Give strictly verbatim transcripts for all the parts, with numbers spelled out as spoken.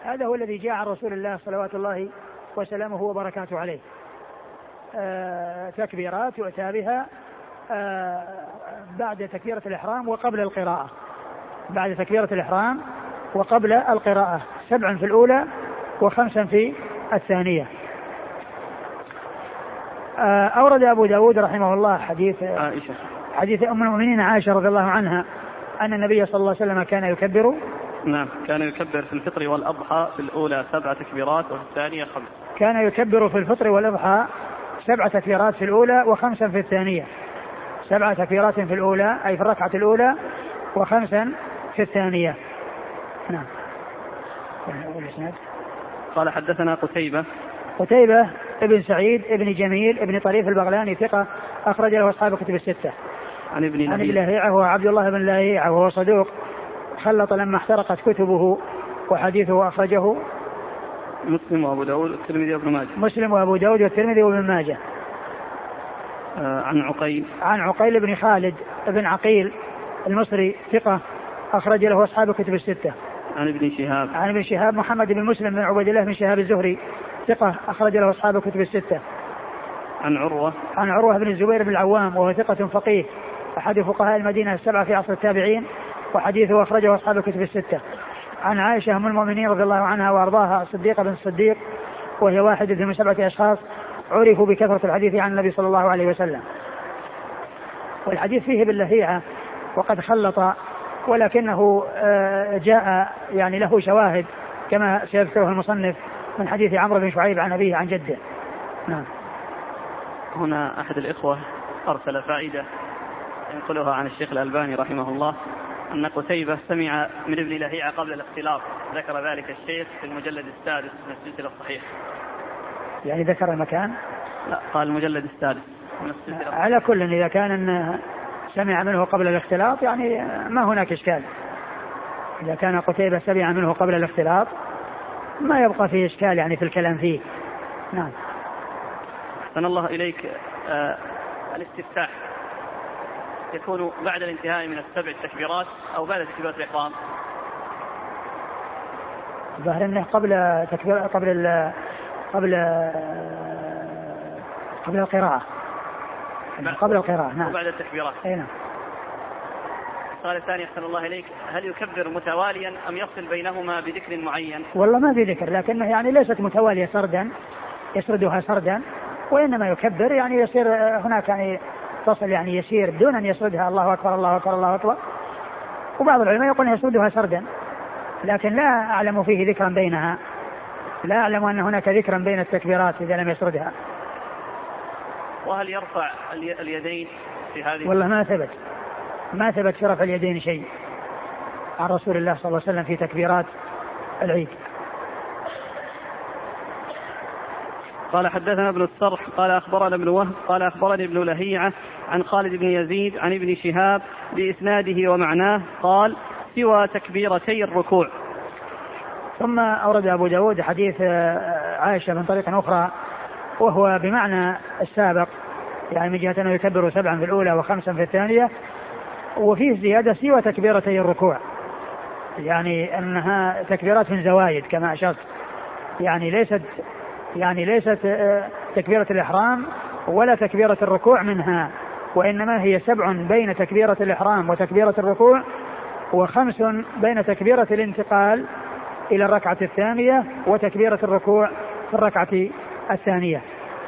هذا هو الذي جاء عن رسول الله صلوات الله وسلامه وبركاته عليه. آه تكبيرات يؤتى بها آه بعد تكبيرة الإحرام وقبل القراءة، بعد تكبيرة الإحرام وقبل القراءة، سبعا في الأولى وخمسا في الثانية. آه أورد أبو داود رحمه الله حديث عائشة حديث أم المؤمنين عائشة رضي الله عنها أن النبي صلى الله عليه وسلم كان يكبر. نعم، كان يكبر في الفطر والأضحى في الأولى سبع تكبيرات وفي الثانية خمس. كان يكبر في الفطر والأضحى سبع تكبيرات في الأولى وخمسا في الثانية، سبع تكبيرات في الأولى أي في الركعة الأولى وخمسا في الثانية. نعم. قال حدثنا قتيبة قتيبة ابن سعيد ابن جميل ابن طريف البغلاني ثقة أخرج له أصحاب كتب الستة. عن ابن عن ابن لهيعة وهو عبد الله بن لهيعة وهو صدوق خلط لما احترقت كتبه، وحديثه أخرجه مسلم وأبو داود والترمذي وابن ماجه. مسلم وأبو داود والترمذي وابن ماجه. آه عن عقيل عن عقيل بن خالد بن عقيل المصري ثقة أخرج له أصحاب كتب الستة. عن ابن شهاب عن ابن شهاب محمد بن مسلم بن عبيد الله بن شهاب الزهري ثقة أخرج له أصحاب كتب الستة. عن عروة عن عروة بن الزبير بن العوام وهو ثقة فقيه أحد فقهاء المدينة السبعة في عصر التابعين، وحديثه أخرجه أصحاب كتب الستة. عن عائشة أم المؤمنين رضي الله عنها وأرضاها الصديقة بن الصديق وهي واحدة من سبعة أشخاص عرفوا بكثرة الحديث عن النبي صلى الله عليه وسلم. والحديث فيه باللهيعة وقد خلط، ولكنه جاء يعني له شواهد كما سيذكره المصنف من حديث عمرو بن شعيب عن أبيه عن جده. نعم. هنا أحد الإخوة أرسل فائدة ينقلها عن الشيخ الألباني رحمه الله أن قتيبة سمع من ابن لهيعة قبل الاختلاط، ذكر ذلك الشيخ في المجلد السادس من السلسلة الصحيح. يعني ذكر المكان؟ لا، قال المجلد السادس من السلسلة. على كل إذا كان أن سمع منه قبل الاختلاط يعني ما هناك إشكال. إذا كان قتيبة سمع منه قبل الاختلاط ما يبقى فيه إشكال يعني في الكلام فيه. نعم. أحسن الله إليك. آه الاستفتاح يكون بعد الانتهاء من السبع التكبيرات أو بعد تكبيرات الإحرام؟ ظاهر أنه قبل تكبير قبل ال قبل قبل القراءة قبل القراءة. نعم. وبعد التكبيرات. أي نعم. السؤال الثاني أحسن الله إليك، هل يكبر متواليا أم يفصل بينهما بذكر معين؟ والله ما في ذكر، لكنه يعني ليست متوالية سردا يسردها سردا، وإنما يكبر يعني يصير هناك يعني فصل يعني يسير دون أن يسردها الله أكبر الله أكبر الله أكبر. وبعض العلماء يقول يسردها سردا، لكن لا أعلم فيه ذكرا بينها، لا أعلم أن هناك ذكرا بين التكبيرات إذا لم يسردها. وهل يرفع اليدين في هذه؟ والله ما ثبت ما ثبت في رفع اليدين شيء عن رسول الله صلى الله عليه وسلم في تكبيرات العيد. قال حدثنا ابن الصرح قال أخبرنا ابن وهب قال أخبرني ابن لهيعة عن خالد بن يزيد عن ابن شهاب بإسناده ومعناه قال سوى تكبيرتي الركوع. ثم أورد أبو داود حديث عائشة من طريق أخرى وهو بمعنى السابق، يعني من جهة أنه يكبر سبعا في الأولى وخمسا في الثانية، وفيه زيادة سوى تكبيرتي الركوع، يعني أنها تكبيرات من زوايد كما أشرت، يعني ليست يعني ليست تكبيرة الإحرام ولا تكبيرة الركوع منها، وإنما هي سبع بين تكبيرة الإحرام وتكبيرة الركوع، وخمس بين تكبيرة الانتقال إلى الركعة الثانية وتكبيرة الركوع في الركعة الثانية.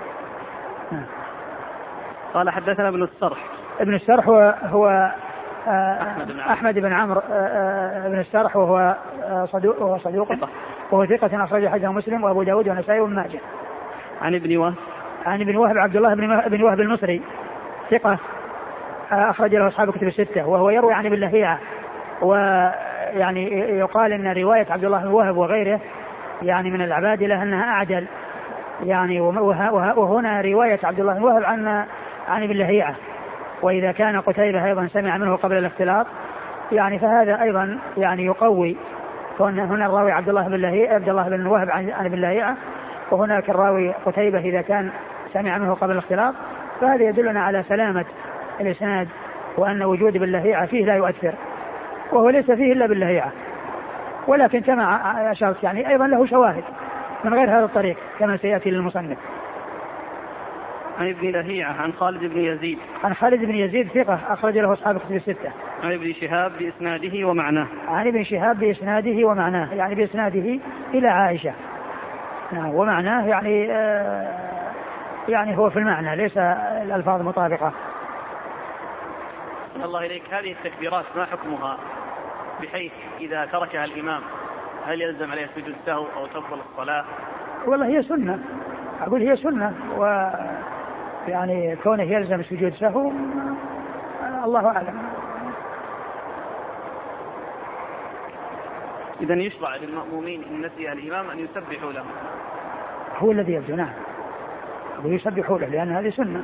قال حدثنا ابن السرح. ابن السرح هو, هو أحمد بن عمرو بن السرح وهو صدوق وهو صدوق وهو ثقة أخرج حديثه مسلم وأبو داود والنسائي وابن ماجه. عن ابن وهب عن ابن وهب عبد الله بن وهب المصري ثقة أخرج له أصحاب كتب الستة، وهو يروي عن ابن لهيعة، ويعني يقال أن رواية عبد الله بن وهب وغيره يعني من العبادلة أنها أعدل، يعني وهنا رواية عبد الله بن وهب عن عن ابن لهيعة. وإذا كان قتيبة أيضا سمع منه قبل الاختلاط يعني فهذا أيضا يعني يقوي، هنا الراوي عبد الله بن لهيعة عبد الله بن وهب عن ابن لهيعة، وهناك الراوي قتيبة إذا كان سمع منه قبل الاختلاط، فهذا يدلنا على سلامة الإسناد، وأن وجود ابن لهيعة فيه لا يؤثر، وهو ليس فيه إلا ابن لهيعة، ولكن كما أشرت يعني أيضا له شواهد من غير هذا الطريق كما سيأتي للمصنف. عن ابن لهيعة عن خالد بن يزيد عن خالد بن يزيد ثقة أخرج له أصحاب الكتب الستة. عن ابن شهاب بإسناده ومعناه. عن ابن شهاب بإسناده ومعناه يعني بإسناده إلى عائشة ومعناه يعني آه يعني هو في المعنى ليس الألفاظ مطابقة. الله إليك، هذه التكبيرات ما حكمها بحيث إذا تركها الإمام هل يلزم عليه سجود السهو أو تبطل الصلاة؟ والله هي سنة، أقول هي سنة، ويعني كونه يلزم سجود سهو الله أعلم. إذن يشرع للمأمومين إن نسي الإمام أن يسبحوا له. هو الذي يبدو نعم ويسبحوا له لأن هذه سنة.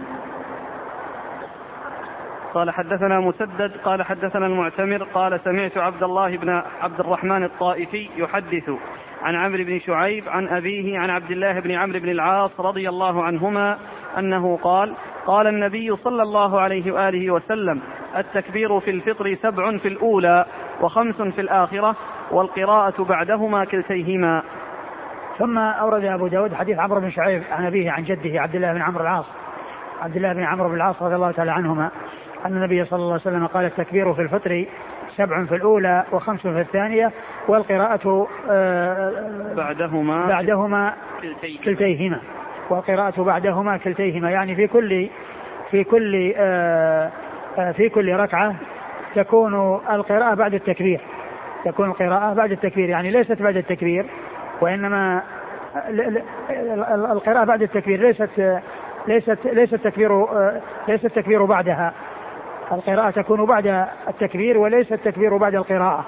قال حدثنا مسدد قال حدثنا المعتمر قال سمعت عبد الله بن عبد الرحمن الطائفي يحدث عن عمرو بن شعيب عن أبيه عن عبد الله بن عمرو بن العاص رضي الله عنهما أنه قال قال النبي صلى الله عليه وآله وسلم التكبير في الفطر سبع في الأولى وخمس في الآخرة والقراءة بعدهما كلتيهما. ثم أورد أبو داود حديث عمرو بن شعيب عن أبيه عن جده عبد الله بن عمرو العاص عبد الله بن عمرو بن العاص رضي الله تعالى عنهما أن النبي صلى الله عليه وسلم قال التكبير في الفطر سبع في الأولى وخمس في الثانية والقراءة بعدهما, بعدهما كلتيهما والقراءة بعدهما كلتيهما يعني في كل في كل في كل ركعة تكون القراءة بعد التكبير تكون القراءة بعد التكبير يعني ليست بعد التكبير وإنما القراءة بعد التكبير ليست ليست ليست التكبير ليس التكبير بعدها. القراءة تكون بعد التكبير وليس التكبير بعد القراءة.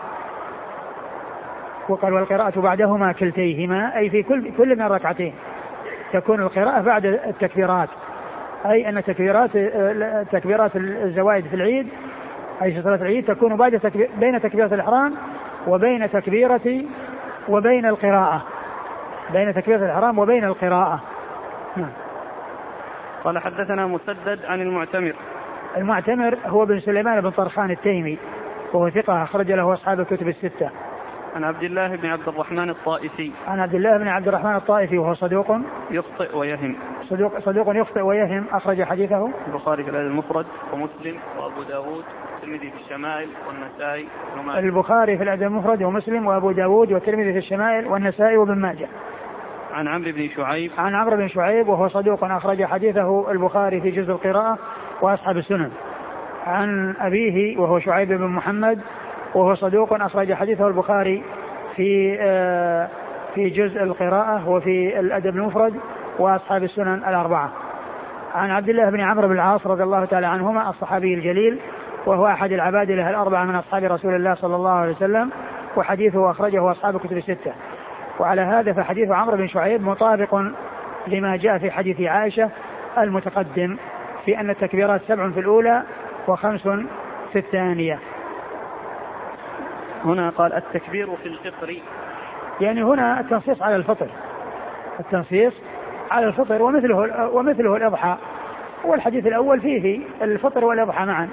وقال والقراءة بعدهما كلتيهما أي في كل كل من الركعتين تكون القراءة بعد التكبيرات أي أن تكبيرات تكبيرات الزوائد في العيد أي في صلاة العيد تكون بعد تكبير بين تكبيرة الإحرام وبين تكبيرة وبين القراءة بين تكبيرة الإحرام وبين القراءة. قال حدثنا مسدد عن المعتمر. المعتمر هو بن سليمان بن طرخان التيمي وهو ثقة أخرج له أصحاب الكتب الستة. عن عبد الله بن عبد الرحمن الطائفي. عن عبد الله بن عبد الرحمن الطائفي وهو صدوق يخطئ ويهم. صدوق صدوق يخطئ ويهم أخرج حديثه البخاري في الأدب المفرد ومسلم وأبو داود والترمذي في الشمائل والنسائي وابن ماجه. البخاري في الأدب المفرد ومسلم وأبو داود والترمذي في الشمائل والنسائي وابن ماجه. عن عمرو بن شعيب. عن عمرو بن شعيب وهو صدوق أخرج حديثه البخاري في جزء القراءة وأصحاب السنن. عن أبيه وهو شعيب بن محمد وهو صدوق أخرج حديثه البخاري في في جزء القراءة وفي الأدب المفرد وأصحاب السنن الأربعة. عن عبد الله بن عمرو بن العاص رضي الله تعالى عنهما الصحابي الجليل وهو أحد العبادلة الأربعة من أصحاب رسول الله صلى الله عليه وسلم وحديثه أخرجه أصحاب الكتب الستة. وعلى هذا فحديث عمرو بن شعيب مطابق لما جاء في حديث عائشة المتقدم في أن التكبيرات سبع في الأولى وخمس في الثانية. هنا قال التكبير في الفطر يعني هنا التنصيص على الفطر التنصيص على الفطر ومثله ومثله الإضحى والحديث الأول فيه الفطر والإضحى معا.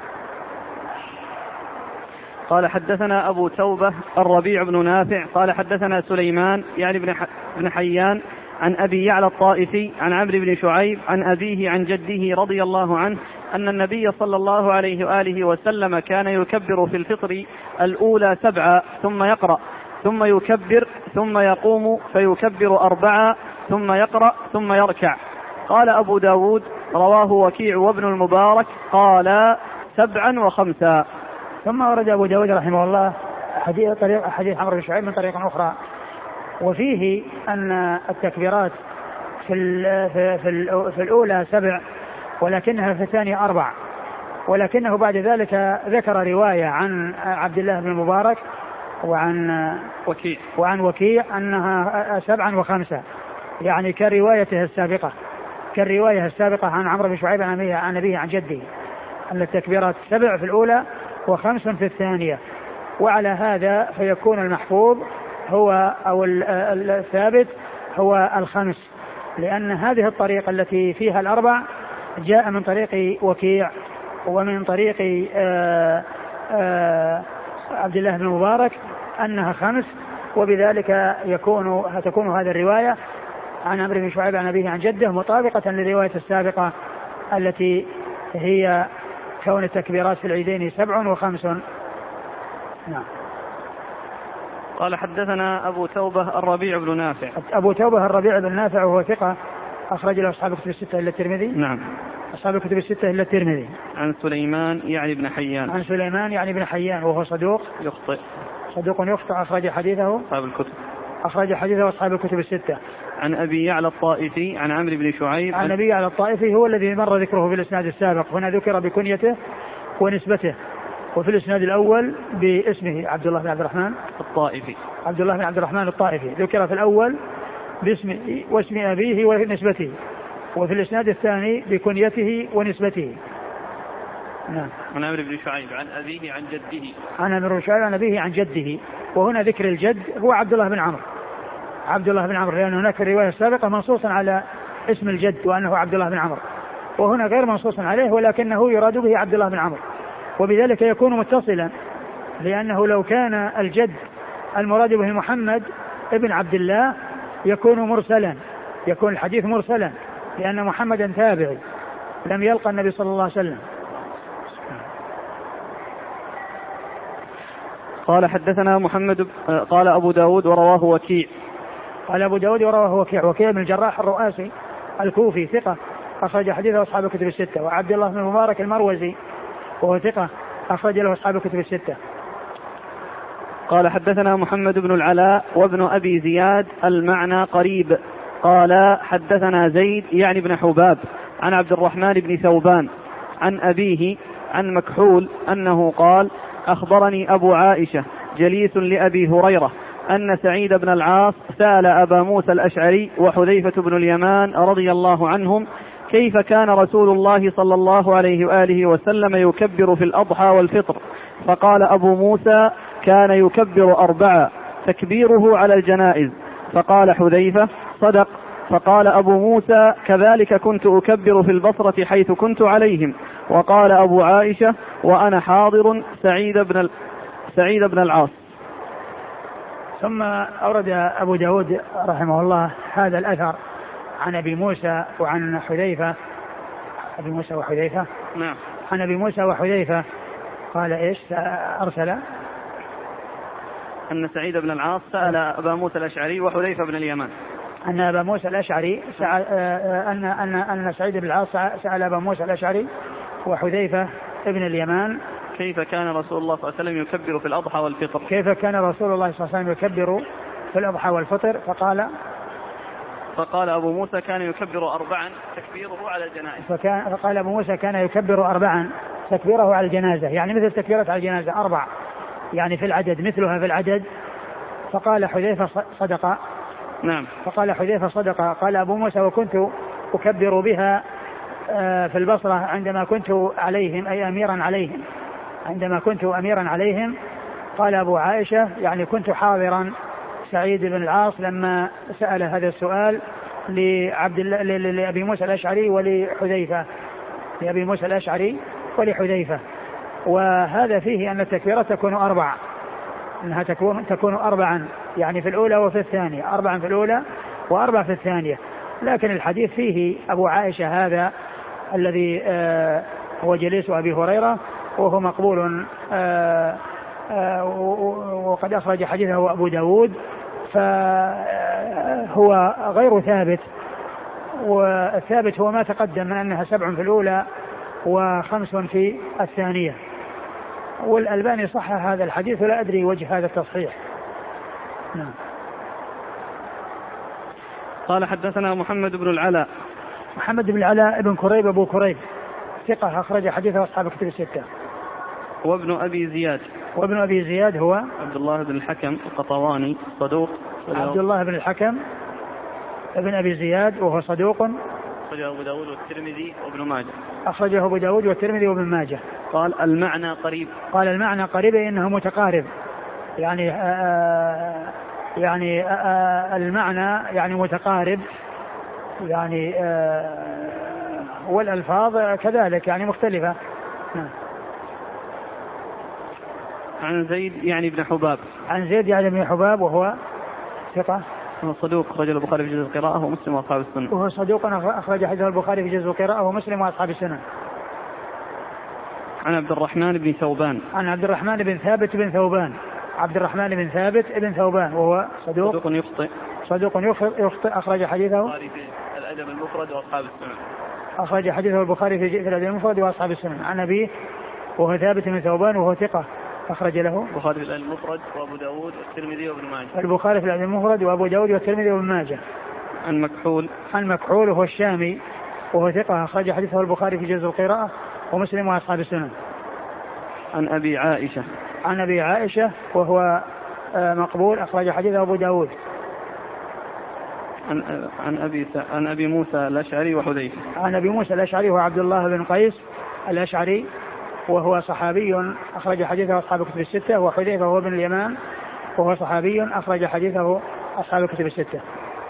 قال حدثنا أبو توبة الربيع بن نافع قال حدثنا سليمان يعني بن, بن حيان عن أبي يعلى الطائفي عن عمرو بن شعيب عن أبيه عن جده رضي الله عنه أن النبي صلى الله عليه وآله وسلم كان يكبر في الفطر الأولى سبعة ثم يقرأ ثم يكبر ثم يقوم فيكبر أربعة ثم يقرأ ثم يركع. قال أبو داود رواه وكيع وابن المبارك قال سبعا وخمسا. ثم ورد أبو داود رحمه الله حديث, طريق حديث عمرو بن شعيب من طريق أخرى وفيه أن التكبيرات في, في, في, في الأولى سبع ولكنها في الثانية أربع ولكنه بعد ذلك ذكر رواية عن عبد الله بن المبارك وعن وكيع وعن وكيع أنها سبعا وخمسة يعني كروايته السابقة كالرواية السابقة عن عمرو بن شعيب عن أبيه عن جده أن التكبيرات سبع في الأولى وخمس في الثانية. وعلى هذا فيكون المحفوظ هو أو الثابت هو الخمس لأن هذه الطريقة التي فيها الأربع جاء من طريق وكيع ومن طريق آآ آآ عبد الله بن المبارك أنها خمس، وبذلك يكون تكون هذه الرواية عن عمرو بن شعيب عن أبيه عن جده مطابقة للرواية السابقة التي هي كون التكبيرات في العيدين سبع وخمس. نعم. قال حدثنا أبو توبة الربيع بن نافع. أبو توبة الربيع بن نافع وهو ثقة أخرج له أصحاب الكتب الستة إلا الترمذي. نعم. أصحاب الكتب الستة إلا الترمذي. عن سليمان يعني بن حيان. عن سليمان يعني بن حيان وهو صدوق يخطئ. صدوق يخطئ أخرج حديثه أصحاب الكتب. أخرج حديثه أصحاب الكتب الستة. عن أبي يعلى الطائفي عن عمرو بن شعيب. عن أبي يعلى الطائفي هو الذي مر ذكره في الإسناد السابق، هنا ذكر بكنيته ونسبته، وفي الإسناد الأول باسمه عبد الله بن عبد الرحمن الطائفي. عبد الله بن عبد الرحمن الطائفي ذكر في الأول باسم واسم أبيه ونسبته، وفي الإسناد الثاني بكنيته ونسبته. نعم. عن عمرو بن شعيب عن أبيه عن جده. عن عمرو بن شعيب عن أبيه عن جده، وهنا ذكر الجد هو عبد الله بن عمرو عبد الله بن عمرو لأن هناك في الرواية السابقة منصوصا على اسم الجد وأنه عبد الله بن عمرو، وهنا غير منصوص عليه ولكنه يراد به عبد الله بن عمرو، وبذلك يكون متصلا، لأنه لو كان الجد المراد به محمد ابن عبد الله يكون مرسلا، يكون الحديث مرسلا، لأن محمدا تابعي لم يلقى النبي صلى الله عليه وسلم. قال حدثنا محمد قال أبو داود ورواه وكيع. قال أبو داود ورواه وكيع وكيع بن الجراح الرؤاسي الكوفي ثقة أخرج حديثه أصحاب الكتب الستة. وعبد الله بن المبارك المروزي وهو ثقة أخرج له أصحاب الكتب الستة. قال حدثنا محمد بن العلاء وابن أبي زياد المعنى قريب. قال حدثنا زيد يعني بن حباب عن عبد الرحمن بن ثوبان عن أبيه عن مكحول أنه قال أخبرني أبو عائشة جليس لأبي هريرة أن سعيد بن العاص سأل أبا موسى الأشعري وحذيفة بن اليمان رضي الله عنهم كيف كان رسول الله صلى الله عليه وآله وسلم يكبر في الأضحى والفطر، فقال أبو موسى كان يكبر أربعة تكبيره على الجنائز، فقال حذيفة صدق، فقال أبو موسى كذلك كنت أكبر في البصرة حيث كنت عليهم، وقال أبو عائشة وأنا حاضر سعيد بن سعيد بن العاص. ثم أورد أبو داود رحمه الله هذا الأثر عن أبي موسى وعن حذيفة. أبي موسى وحذيفة نعم. عن أبي موسى وحذيفة قال إيش أرسل أن سعيد بن العاص سأل أبا موسى الأشعري وحذيفة بن اليمان أن أبا موسى الأشعري سأل أن أن أن سعيد بن العاص سأل أبا موسى الأشعري وحذيفة ابن اليمان كيف كان رسول الله صلى الله عليه وسلم يكبر في الأضحى والفطر كيف كان رسول الله صلى الله عليه وسلم يكبر في الأضحى والفطر، فقال فقال أبو موسى كان يكبر أربعا تكبيره على الجنائز. فكان فقال أبو موسى كان يكبر أربعا تكبيره على الجنازة، يعني مثل تكبيرة على الجنازة أربع، يعني في العدد مثلها في العدد. فقال حذيفة صدق. نعم. فقال حذيفة صدق. قال أبو موسى وكنت أكبر بها في البصرة عندما كنت عليهم أي أميرا عليهم عندما كنت أميرا عليهم. قال أبو عائشة يعني كنت حاضرا سعيد بن العاص لما سأل هذا السؤال لعبد الله لأبي موسى الأشعري ولحذيفة لأبي موسى الأشعري ولحذيفة. وهذا فيه أن التكبيرات تكون أربعة، أنها تكون تكون أربعا يعني في الأولى وفي الثانية، أربعا في الأولى وأربع في الثانية. لكن الحديث فيه أبو عائشة هذا الذي آه هو جليس أبي هريرة وهو مقبول آه آه وقد أخرج حديثه أبو داود، فهو غير ثابت، والثابت هو ما تقدم من أنها سبع في الأولى وخمس في الثانية. والألباني صحح هذا الحديث ولا أدري وجه هذا التصحيح. نعم. قال حدثنا محمد بن العلاء محمد بن العلاء ابن كريب أبو كريب ثقة أخرج حديثه أصحاب الكتب الستة. وابن أبي زياد وابن أبي زياد هو عبد الله بن الحكم القطواني صدوق. عبد الله بن الحكم ابن أبي زياد وهو صدوق. أخرجه أبو داود والترمذي وابن ماجه. أخرجه أبو داود والترمذي وابن ماجه. قال المعنى قريب. قال المعنى قريب إنه متقارب، يعني آآ يعني آآ المعنى يعني متقارب، يعني والألفاظ كذلك يعني مختلفة. عن زيد يعني بن حباب. عن زيد يعني بن حباب وهو ثقة. هو صدوق أخرج البخاري في جزء القراءة ومسلم وأصحاب السنن. وهو صدوق أخرج حديثه البخاري في جزء القراءة ومسلم وأصحاب السنن. عن عبد الرحمن بن ثوبان. عن عبد الرحمن بن ثابت بن ثوبان. عبد الرحمن بن ثابت بن ثوبان وهو صدوق. صدوق يخطئ. صدوق يخطئ أخرج حديثه البخاري في الأدب المفرد وأصحاب السنن. أخرج حديثه البخاري في الأدب المفرد وأصحاب السنن. عن أبيه وهو ثابت بن ثوبان وهو ثقة أخرج له البخاري في الأدب المفرد وأبو داود والترمذي وابن ماجه. البخاري في الأدب المفرد وأبو داود والترمذي وابن ماجه. عن مكحول. عن مكحول وهو الشامي وهو ثقة أخرج حديثه البخاري في جزء القراءة ومسلم وأصحاب السنن. عن أبي عائشة. عن أبي عائشة وهو مقبول أخرج حديثه أبو داود. عن عن أبي عن أبي موسى الأشعري وحذيفة. عن أبي موسى الأشعري وعبد الله بن قيس الأشعري وهو صحابي أخرج حديثه أصحاب الكتب الستة. وحذيفة هو بن اليمان وهو صحابي أخرج حديثه أصحاب الكتب الستة.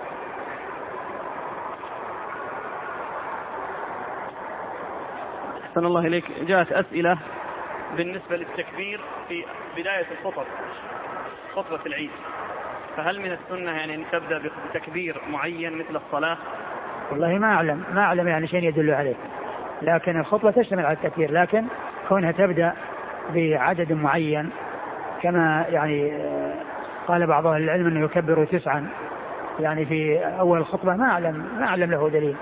أحسن الله إليك. جاءت أسئلة بالنسبة للتكبير في بداية الخطب، خطبة العيد، فهل من السنة يعني أن تبدأ بتكبير معين مثل الصلاة؟ والله ما أعلم ما أعلم يعني شيء يدل عليه، لكن الخطبة تشتمل على التكبير، لكن كونها تبدأ بعدد معين كما يعني قال بعض أهل العلم أنه يكبر تسعا يعني في أول الخطبة، ما أعلم ما أعلم له دليل.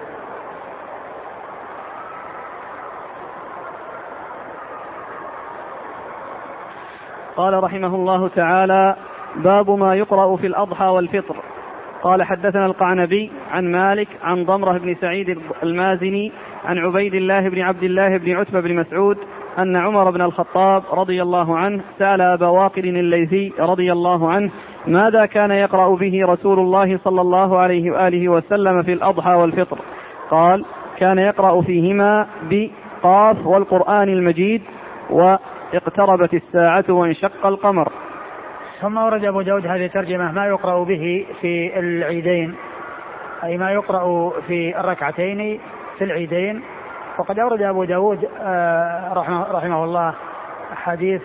قال رحمه الله تعالى: باب ما يقرأ في الأضحى والفطر. قال حدثنا القعنبي عن مالك عن ضمرة بن سعيد المازني عن عبيد الله بن عبد الله بن عتبة بن مسعود أن عمر بن الخطاب رضي الله عنه سأل أبا واقد الليثي رضي الله عنه ماذا كان يقرأ به رسول الله صلى الله عليه وآله وسلم في الأضحى والفطر؟ قال: كان يقرأ فيهما بقاف والقرآن المجيد واقتربت الساعة وانشق القمر. ثم ورد أبو داود هذه الترجمة ما يقرأ به في العيدين، أي ما يقرأ في الركعتين في العيدين. وقد أورد أبو داود رحمه, رحمه الله حديث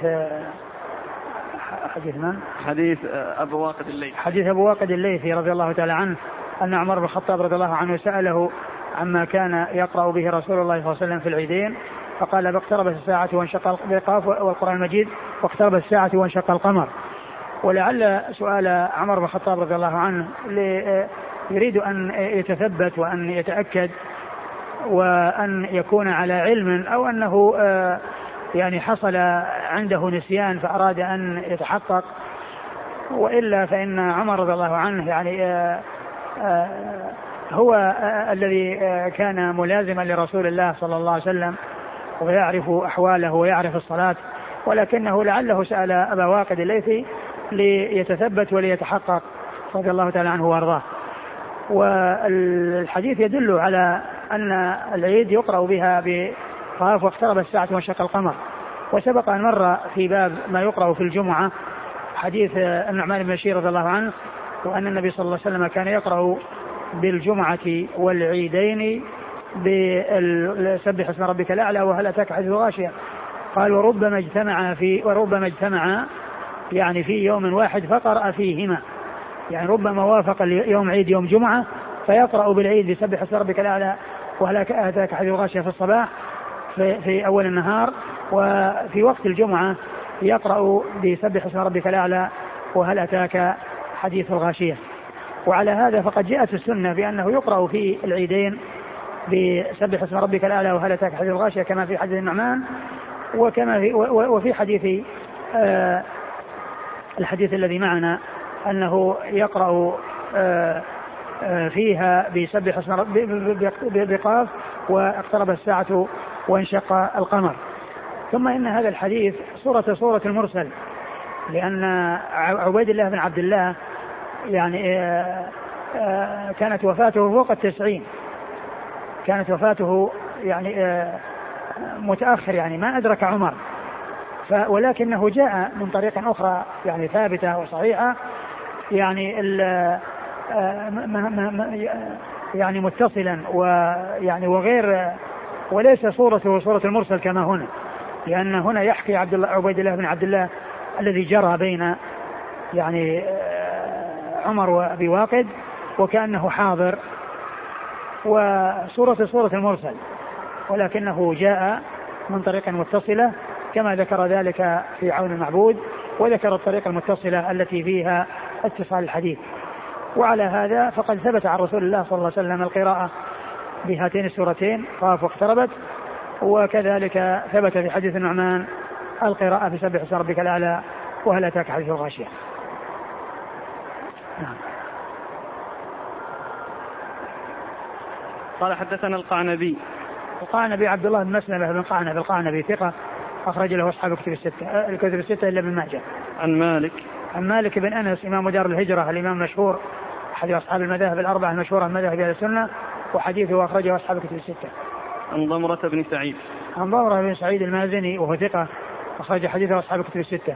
حديث من؟ حديث أبو واقد الليثي حديث أبو واقد الليثي رضي الله تعالى عنه أن عمر بن الخطاب رضي الله عنه سأله عما كان يقرأ به رسول الله صلى الله عليه وسلم في العيدين، فقال: باقتربت الساعة وانشق القاف والقرآن المجيد واقتربت الساعة وانشق القمر. ولعل سؤال عمر بن الخطاب رضي الله عنه يريد أن يتثبت وأن يتأكد وأن يكون على علم، أو أنه يعني حصل عنده نسيان فأراد أن يتحقق، وإلا فإن عمر رضي الله عنه يعني هو الذي كان ملازما لرسول الله صلى الله عليه وسلم ويعرف أحواله ويعرف الصلاة، ولكنه لعله سأل أبا واقد الليثي ليتثبت وليتحقق رضي الله تعالى عنه وارضاه. والحديث يدل على أن العيد يقرأ بها بقاف واقترب الساعة وانشق القمر. وسبق أن مر في باب ما يقرأ في الجمعة حديث النعمان بن بشير رضي الله عنه، وأن النبي صلى الله عليه وسلم كان يقرأ بالجمعة والعيدين بسبح اسم ربك الأعلى وهل أتاك حديث غاشية. قال: وربما اجتمع في وربما اجتمع يعني في يوم واحد فقرأ فيهما، يعني ربما وافق يوم عيد يوم جمعة فيقرأ بالعيد بسبح اسم ربك الأعلى وهل أتاك حديث غاشية في الصباح في, في أول النهار، وفي وقت الجمعة يقرأ بسبح اسم ربك الأعلى وهل أتاك حديث الغاشية. وعلى هذا فقد جاءت السنة بأنه يقرأ في العيدين بسبح اسم ربك الأعلى وهل أتاك حديث الغاشية كما في حديث النعمان، وكما في وفي حديث آه الحديث الذي معنا أنه يقرأ آه آه فيها بسبح اسم ربك بقاف واقترب الساعة وانشق القمر. ثم إن هذا الحديث صورة صورة المرسل، لأن عبيد الله بن عبد الله يعني آه آه كانت وفاته فوق التسعين، كانت وفاته يعني آه متأخر، يعني ما أدرك عمر، ولكنه جاء من طريق أخرى يعني ثابتة وصحيحة، يعني يعني متصلا ويعني وغير، وليس صورته صورة المرسل كما هنا، لأن هنا يحكي عبد الله عبيد الله بن عبد الله الذي جرى بين يعني عمر وأبي واقد وكأنه حاضر، وصورة صورة المرسل، ولكنه جاء من طريق متصلة كما ذكر ذلك في عون المعبود، وذكر الطريقة المتصلة التي فيها اتصال الحديث. وعلى هذا فقد ثبت عن رسول الله صلى الله عليه وسلم القراءة بهاتين السورتين قاف واقتربت، وكذلك ثبت في حديث النعمان القراءة بسبح اسم ربك الأعلى وهل أتاك حديث الغاشية. نعم. قال حدثنا القعنبي. القعنبي عبد الله بن مسلمة بن قعنب القعنبي ثقة أخرج له أصحاب الكتب الستة الكتب الستة إلا ابن ماجه. عن مالك عن مالك بن أنس إمام دار الهجرة الإمام المشهور أحد أصحاب المذاهب الأربعة المشهورة من مذاهب أهل السنة، وحديثه أخرجه أصحاب الكتب الستة. عن ضمرة بن سعيد. عن ضمرة بن سعيد المازني وهو ثقة أخرج حديثه أصحاب الكتب الستة.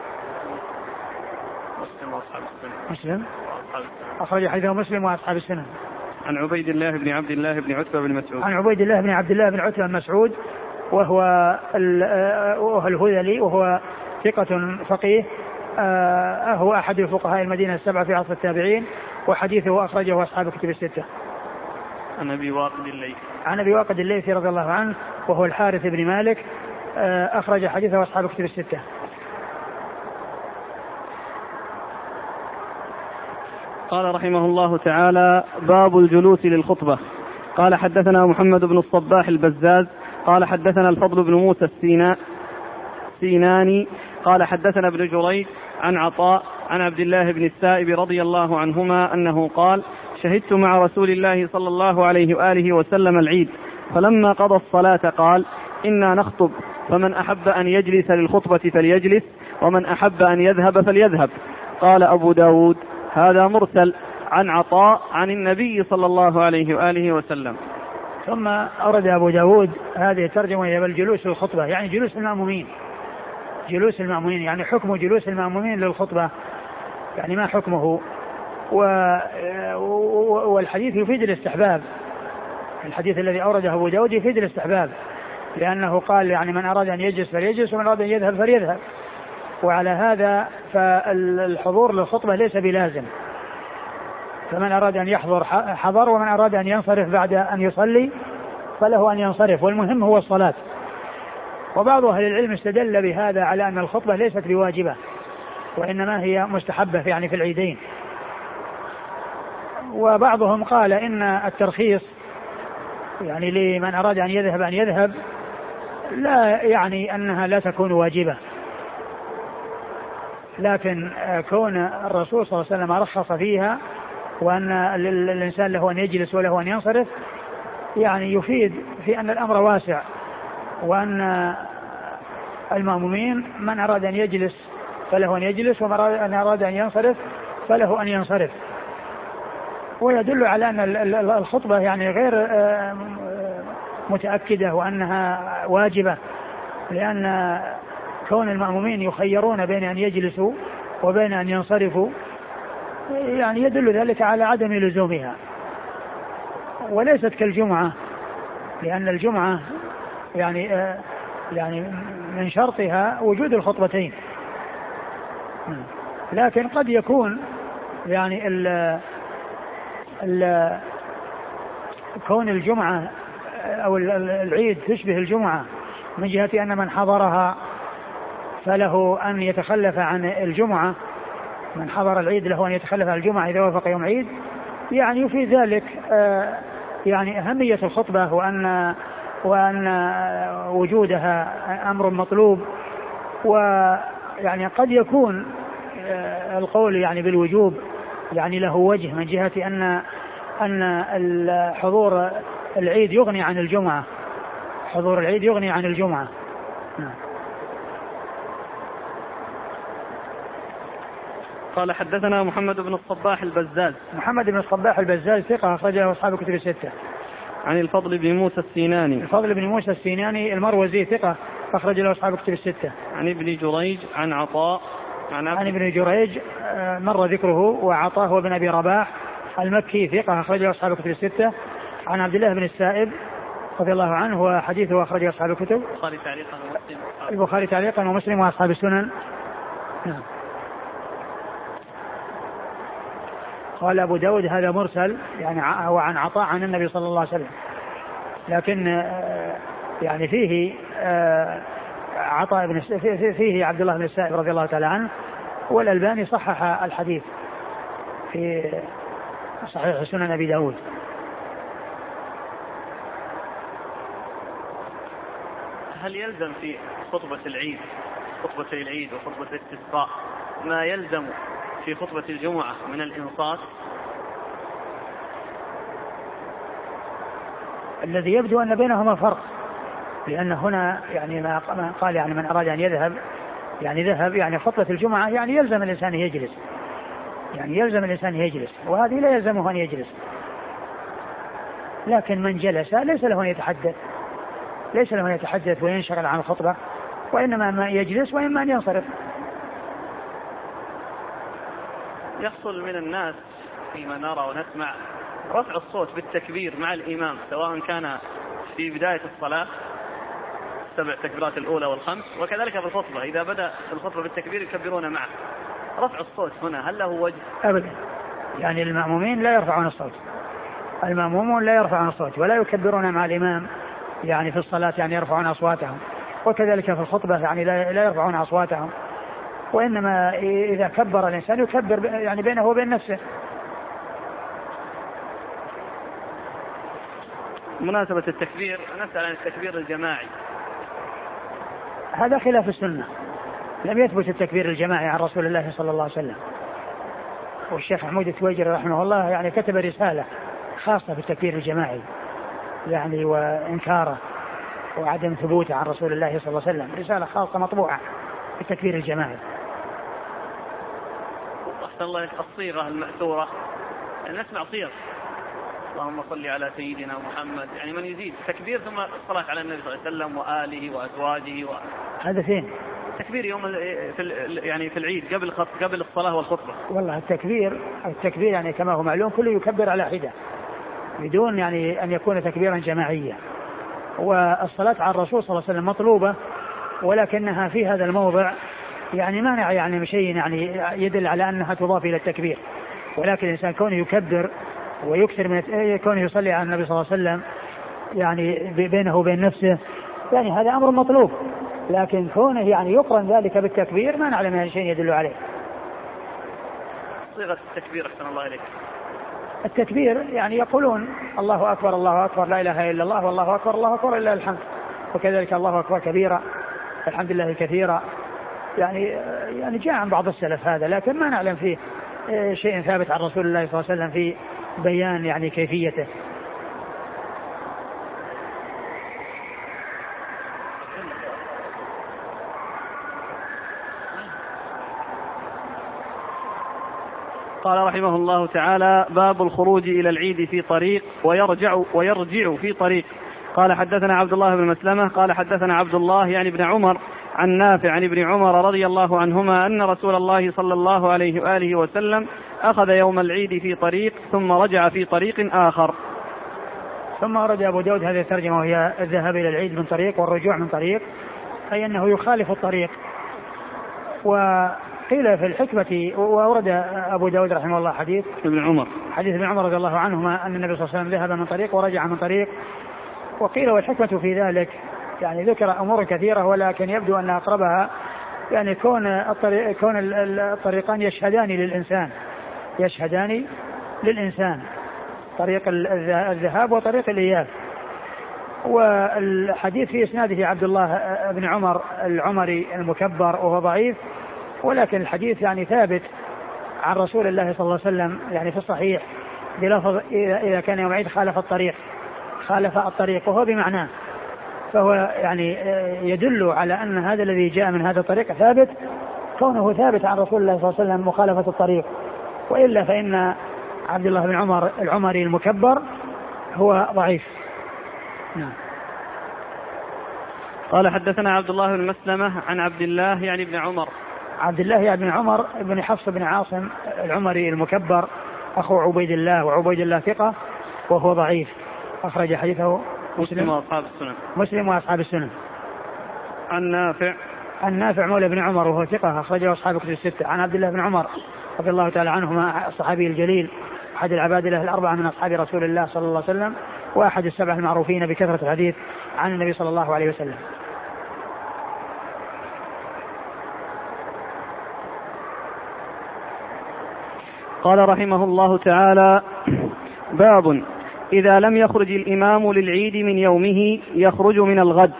مسلم وأصحاب السنة. مسلم أخرج حديثه مسلم وأصحاب السنة. عن عبيد الله بن عبد الله بن عتبة بن مسعود. عن عبيد الله بن عبد الله بن عتبة بن مسعود وهو الهذلي وهو ثقة فقيه، هو أحد فقهاء المدينة السبعة في عصر التابعين، وحديثه أخرجه أصحاب الكتب الستة. عن أبي واقد الليثي. عن أبي واقد الليثي رضي الله عنه وهو الحارث بن مالك أخرج حديثه أصحاب الكتب الستة. قال رحمه الله تعالى: باب الجلوس للخطبة. قال حدثنا محمد بن الصباح البزاز قال حدثنا الفضل بن موسى السينا سيناني قال حدثنا ابن جريج عن عطاء عن عبد الله بن السائب رضي الله عنهما أنه قال: شهدت مع رسول الله صلى الله عليه وآله وسلم العيد، فلما قضى الصلاة قال: إنا نخطب، فمن أحب أن يجلس للخطبة فليجلس، ومن أحب أن يذهب فليذهب. قال أبو داود: هذا مرسل عن عطاء عن النبي صلى الله عليه وآله وسلم. ثم أورد أبو داود هذه الترجمة إلى الجلوس للخطبة، يعني جلوس المأمومين، جلوس المأمومين يعني حكم جلوس المأمومين للخطبة، يعني ما حكمه. والحديث يفيد الاستحباب، الحديث الذي أورده أبو داود يفيد الاستحباب، لأنه قال يعني من أراد أن يجلس فليجلس ومن أراد أن يذهب فليذهب. وعلى هذا فالحضور للخطبة ليس بلازم، فمن أراد أن يحضر حضر، ومن أراد أن ينصرف بعد أن يصلي فله أن ينصرف، والمهم هو الصلاة. وبعض أهل العلم استدل بهذا على أن الخطبة ليست بواجبة وإنما هي مستحبة يعني في العيدين. وبعضهم قال إن الترخيص يعني لمن أراد أن يذهب أن يذهب لا يعني أنها لا تكون واجبة، لكن كون الرسول صلى الله عليه وسلم رخص فيها وأن الإنسان له أن يجلس وله أن ينصرف يعني يفيد في أن الأمر واسع، وأن المأمومين من أراد أن يجلس فله أن يجلس، ومن أراد أن ينصرف فله أن ينصرف. ويدل على أن الخطبة يعني غير متأكدة وأنها واجبة، لأن كون المأمومين يخيرون بين أن يجلسوا وبين أن ينصرفوا يعني يدل ذلك على عدم لزومها، وليست كالجمعة، لأن الجمعة يعني يعني من شرطها وجود الخطبتين، لكن قد يكون يعني ال ال كون الجمعة أو العيد تشبه الجمعة من جهة أن من حضرها فله أن يتخلف عن الجمعة، من حضر العيد له أن يتخلف عن الجمعة إذا وافق يوم عيد، يعني يفيد ذلك يعني أهمية الخطبة وأن وأن وجودها أمر مطلوب. ويعني قد يكون القول يعني بالوجوب يعني له وجه من جهة أن أن الحضور العيد يغني عن الجمعة، حضور العيد يغني عن الجمعة. قال حدثنا محمد بن الصباح البزاز. محمد بن الصباح البزاز ثقة أخرجه أصحاب الكتب الستة. عن الفضل بن موسى السيناني. الفضل بن موسى السيناني المروزي ثقة أخرج له أصحاب الكتب الستة. عن ابن جريج عن عطاء عن, عن ابن جريج مر ذكره، وعطاء هو بن أبي رباح المكي ثقة أخرج له أصحاب الكتب الستة. عن عبد الله بن السائب رضي الله عنه وحديثه أخرج أصحاب الكتب البخاري تعليقا ومسلم البخاري تعليقا ومسلم وأصحاب السنن. قال أبو داود هذا مرسل يعني هو عن عطاء عن النبي صلى الله عليه وسلم، لكن يعني فيه عطاء بن فيه عبد الله بن السائب رضي الله تعالى عنه، والألباني صحح الحديث في صحيح سنن أبي داود. هل يلزم في خطبة العيد خطبة العيد وخطبة الاستسقاء ما يلزم في خطبة الجمعة من الإنصات؟ الذي يبدو أن بينهما فرق، لأن هنا يعني ما قال يعني من أراد أن يذهب يعني ذهب يعني خطبة الجمعة يعني يلزم الإنسان يجلس، يعني يلزم الإنسان يجلس، وهذه لا يلزمه أن يجلس. لكن من جلس ليس له أن يتحدث ليس له أن يتحدث وينشغل عن الخطبة، وإنما ما يجلس وإما أن ينصرف. يحصل من الناس فيما نرى ونسمع رفع الصوت بالتكبير مع الإمام، سواء كان في بداية الصلاة سبع تكبيرات الأولى والخمس، وكذلك في الخطبة إذا بدأ الخطبة بالتكبير يكبرون معه. رفع الصوت هنا هل له وجه؟ أبدا، يعني المأمومين لا يرفعون الصوت، المأمومون لا يرفعون الصوت ولا يكبرون مع الإمام يعني في الصلاة يعني يرفعون أصواتهم، وكذلك في الخطبة يعني لا يرفعون أصواتهم، وإنما إذا كبر الإنسان يكبر يعني بينه وبين نفسه. مناسبة التكبير نسأل عن التكبير الجماعي. هذا خلاف السنة، لم يثبت التكبير الجماعي عن رسول الله صلى الله عليه وسلم. والشيخ محمود التويجري رحمه الله يعني كتب رسالة خاصة بالتكبير الجماعي يعني وإنكاره وعدم ثبوته عن رسول الله صلى الله عليه وسلم، رسالة خاصة مطبوعة بالتكبير الجماعي. أحسن الله الصيغة المأثورة، نسمع صيغ اللهم صل على سيدنا محمد، يعني من يزيد تكبير ثم الصلاة على النبي صلى الله عليه وسلم وآله وأزواجه و... هذا فين؟ تكبير يوم في يعني في العيد قبل خط... قبل الصلاة والخطبة. والله التكبير التكبير يعني كما هو معلوم كله يكبر على حدة بدون يعني أن يكون تكبيرا جماعيا، والصلاة على الرسول صلى الله عليه وسلم مطلوبة، ولكنها في هذا الموضع يعني مانع يعني شيء يعني يدل على أنها تضاف إلى التكبير، ولكن الإنسان كونه يكبر ويكثر من كونه يصلي على النبي صلى الله عليه وسلم يعني بينه وبين نفسه يعني هذا أمر مطلوب، لكن كونه يعني يقرن ذلك بالتكبير ما نعلم أن شيء يدل عليه. صيغة التكبير أحسن الله إليك. التكبير يعني يقولون الله أكبر الله أكبر لا إله إلا الله والله أكبر الله أكبر إلا الحمد، وكذلك الله أكبر كبيرا الحمد لله كثيرا، يعني يعني جاء عن بعض السلف هذا، لكن ما نعلم فيه شيء ثابت عن رسول الله صلى الله عليه وسلم في بيان يعني كيفيته. قال رحمه الله تعالى: باب الخروج إلى العيد في طريق ويرجع ويرجع في طريق. قال حدثنا عبد الله بن مسلمة قال حدثنا عبد الله يعني ابن عمر عن نافع عن ابن عمر رضي الله عنهما أن رسول الله صلى الله عليه وآله وسلم أخذ يوم العيد في طريق ثم رجع في طريق آخر. ثم ورد أبو داود هذه الترجمة وهي الذهاب إلى العيد من طريق والرجوع من طريق، أي أنه يخالف الطريق. وقيل في الحكمة، وورد أبو داود رحمه الله حديث ابن عمر حديث ابن عمر رضي الله عنهما أن النبي صلى الله عليه وسلم ذهب من طريق ورجع من طريق. وقيل والحكمة في ذلك يعني ذكر أمور كثيرة، ولكن يبدو أن أقربها يعني كون الطريق كون الطريقان يشهدان للإنسان يشهدان للإنسان طريق الذهاب وطريق الإياب. والحديث في إسناده عبد الله بن عمر العمري المكبر وهو ضعيف، ولكن الحديث يعني ثابت عن رسول الله صلى الله عليه وسلم يعني في الصحيح بلفظ إذا كان يوم عيد خالف الطريق خالف الطريق وهو بمعناه، فهو يعني يدل على أن هذا الذي جاء من هذا الطريق ثابت، كونه ثابت عن رسول الله صلى الله عليه وسلم مخالفة الطريق، وإلا فإن عبد الله بن عمر العمري المكبر هو ضعيف. نعم. قال حدثنا عبد الله بن مسلمة عن عبد الله يعني ابن عمر عبد الله يعني ابن عمر بن حفص بن عاصم العمري المكبر أخو عبيد الله، وعبيد الله ثقة وهو ضعيف، أخرج حديثه مسلم وأصحاب السنن مسلم وأصحاب السنن. عن نافع عن نافع مولى بن عمر وهو ثقة أخرجه أصحاب الكتب الستة. عن عبد الله بن عمر رضي الله تعالى عنهما الصحابي الجليل أحد العبادلة الأربعة من أصحاب رسول الله صلى الله عليه وسلم وأحد السبع المعروفين بكثرة الحديث عن النبي صلى الله عليه وسلم. قال رحمه الله تعالى: باب إذا لم يخرج الإمام للعيد من يومه يخرج من الغد.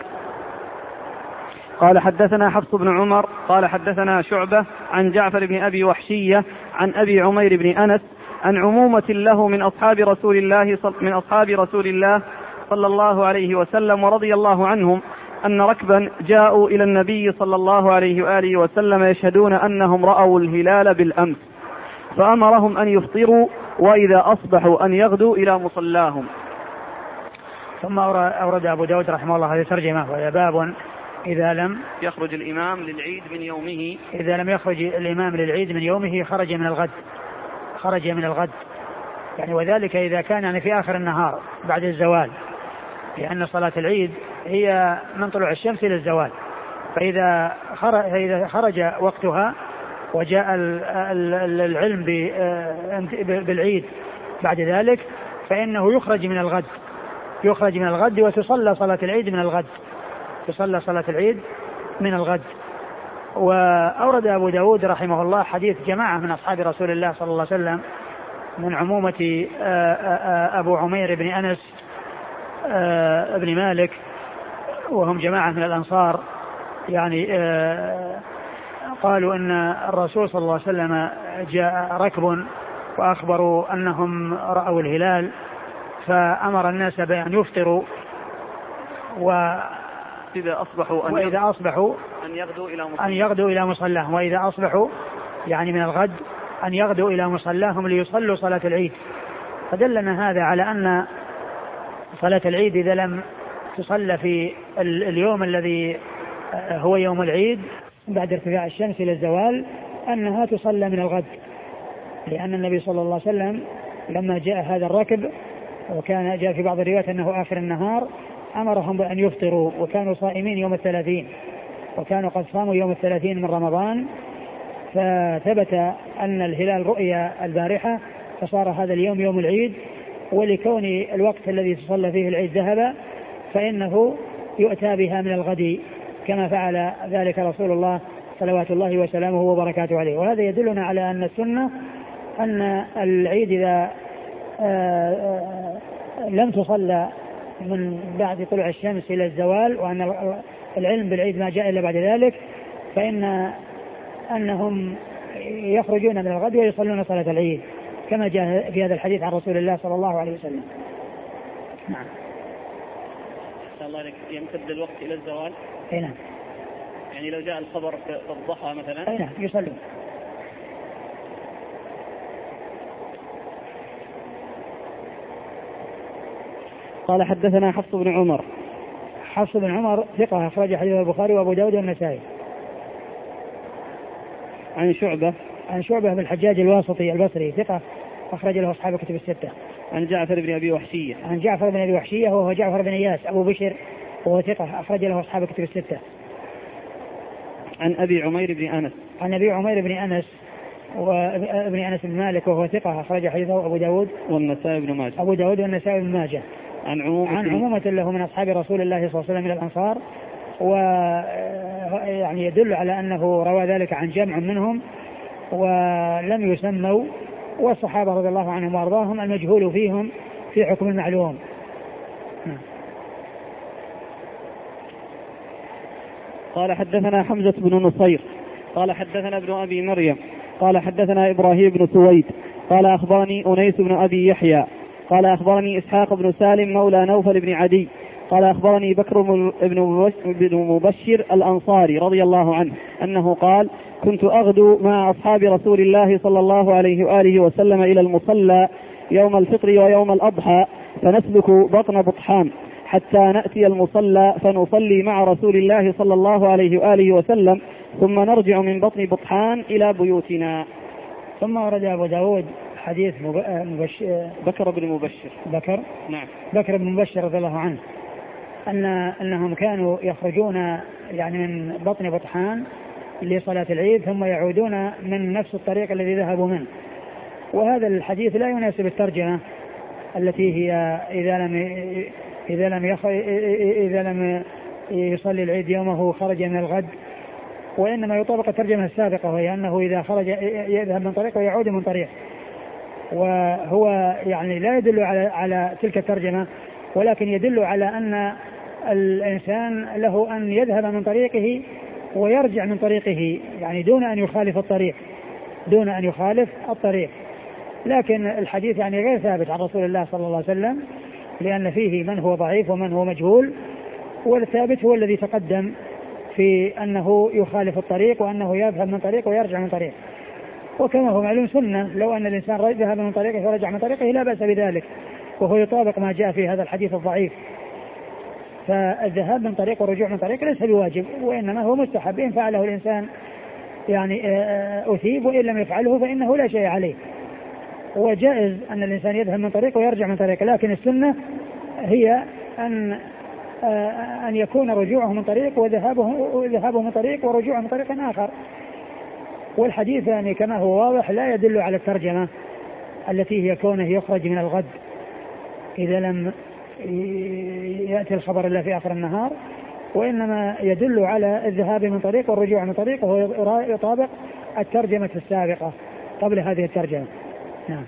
قال حدثنا حفص بن عمر قال حدثنا شعبة عن جعفر بن أبي وحشية عن أبي عمير بن أنس عن عمومة له من أصحاب رسول الله من أصحاب رسول الله صلى الله عليه وسلم ورضي الله عنهم أن ركبا جاءوا إلى النبي صلى الله عليه وآله وسلم يشهدون أنهم رأوا الهلال بالأمس، فأمرهم أن يفطروا وإذا أصبحوا أن يغدوا إلى مصلاهم. ثم أورد أبو داود رحمه الله هذه الترجمة، وهي باب إذا لم يخرج الإمام للعيد من يومه إذا لم يخرج الإمام للعيد من يومه خرج من الغد خرج من الغد يعني وذلك إذا كان يعني في آخر النهار بعد الزوال، لأن صلاة العيد هي من طلوع الشمس إلى الزوال، فإذا خرج وقتها وجاء العلم بالعيد بعد ذلك فإنه يخرج من الغد يخرج من الغد وتصلى صلاة العيد من الغد تصلى صلاة العيد من الغد. وأورد أبو داود رحمه الله حديث جماعة من أصحاب رسول الله صلى الله عليه وسلم من عمومة أبو عمير بن أنس بن مالك، وهم جماعة من الأنصار، يعني قالوا أن الرسول صلى الله عليه وسلم جاء ركب وأخبروا أنهم رأوا الهلال فأمر الناس بأن يفطروا وإذا أصبحوا أن, وإذا أصبحوا أن يغدوا إلى أن يغدوا إلى مصلاهم وإذا أصبحوا يعني من الغد أن يغدوا إلى مصلاهم ليصلوا صلاة العيد. فدلنا هذا على أن صلاة العيد إذا لم تصلى في اليوم الذي هو يوم العيد بعد ارتفاع الشمس إلى الزوال أنها تصلى من الغد، لأن النبي صلى الله عليه وسلم لما جاء هذا الركب وكان جاء في بعض الروايات أنه آخر النهار أمرهم بأن يفطروا، وكانوا صائمين يوم الثلاثين وكانوا قد صاموا يوم الثلاثين من رمضان، فثبت أن الهلال رؤيا البارحة فصار هذا اليوم يوم العيد، ولكون الوقت الذي تصلى فيه العيد ذهب فإنه يؤتى بها من الغد كما فعل ذلك رسول الله صلوات الله وسلامه وبركاته عليه. وهذا يدلنا على أن السنة أن العيد إذا لم تصلى من بعد طلوع الشمس إلى الزوال، وأن العلم بالعيد ما جاء إلا بعد ذلك، فإن أنهم يخرجون من الغد ويصلون صلاة العيد كما جاء في هذا الحديث عن رسول الله صلى الله عليه وسلم. نعم. الله لك يمتد الوقت إلى الزوال. أي نعم. يعني لو جاء الخبر في الضحى مثلا. أي نعم يصلون. قال حدثنا حفص بن عمر. حفص بن عمر ثقة أخرج حديث البخاري وأبو داود والنسائي. عن شعبة. عن شعبة بن الحجاج الواسطي البصري ثقة أخرج له أصحاب الكتب الستة. عن جعفر بن أبي وحشية. عن جعفر بن أبي وحشية وهو جعفر بن إياس أبو بشر وهو ثقة أخرج له أصحاب الكتب الستة. عن أبي عمير بن أنس. عن أبي عمير بن أنس وابن أنس بن مالك وهو ثقة أخرج حديثه أبو داود والنسائي بن ماجه. أبو داود والنسائي بن ماجه. عن عمومة, عن عمومة له من أصحاب رسول الله صلى الله عليه وسلم من الأنصار، ويعني يدل على أنه روى ذلك عن جمع منهم ولم يسموا، والصحابة رضي الله عنهم وأرضاهم المجهول فيهم في حكم المعلوم. قال حدثنا حمزة بن نصير قال حدثنا ابن أبي مريم قال حدثنا إبراهيم بن سويد قال أخبرني أنيس بن أبي يحيى قال أخبرني إسحاق بن سالم مولى نوفل بن عدي قال أخبرني بكر بن مبشر الأنصاري رضي الله عنه أنه قال: كنت أغدو مع أصحاب رسول الله صلى الله عليه وآله وسلم إلى المصلى يوم الفطر ويوم الأضحى، فنسلك بطن بطحان حتى نأتي المصلى فنصلي مع رسول الله صلى الله عليه وآله وسلم، ثم نرجع من بطن بطحان إلى بيوتنا. ثم ورد أبو داود حديث مبشر بكر بن مبشر. بكر نعم. بكر بن مبشر رضي الله عنه أن أنهم كانوا يخرجون يعني من بطن بطحان لصلاة العيد ثم يعودون من نفس الطريق الذي ذهبوا منه. وهذا الحديث لا يناسب الترجمة التي هي إذا لم إذا لم يخ... إذا لم يصلي العيد يومه خرج من الغد، وإنما يطابق الترجمة السابقة وهي أنه إذا خرج يذهب من طريق ويعود من طريق. وهو يعني لا يدل على على تلك الترجمة، ولكن يدل على أن الإنسان له أن يذهب من طريقه ويرجع من طريقه، يعني دون أن يخالف الطريق دون أن يخالف الطريق. لكن الحديث يعني غير ثابت عن رسول الله صلى الله عليه وسلم، لأن فيه من هو ضعيف ومن هو مجهول، والثابت هو الذي تقدم في أنه يخالف الطريق وأنه يذهب من طريق ويرجع من طريق. وكما هو معلوم سنة، لو أن الإنسان ذهب من طريقه ورجع من طريقه لا بأس بذلك، وهو يطابق ما جاء في هذا الحديث الضعيف. فالذهاب من طريق والرجوع من طريق ليس بواجب، وإنما هو مستحب، إن فعله الإنسان يعني أثيب، وإن لم يفعله فإنه لا شيء عليه. وجائز أن الإنسان يذهب من طريق ويرجع من طريق، لكن السنة هي أن أن يكون رجوعه من طريق وذهابه وذهابه من طريق ورجوعه من طريق آخر. والحديث يعني كما هو واضح لا يدل على الترجمة التي هي كونه يخرج من الغد إذا لم يأتي الخبر إلا في آخر النهار، وإنما يدل على الذهاب من طريق والرجوع من طريق، وهو يطابق الترجمة السابقة قبل هذه الترجمة. نعم.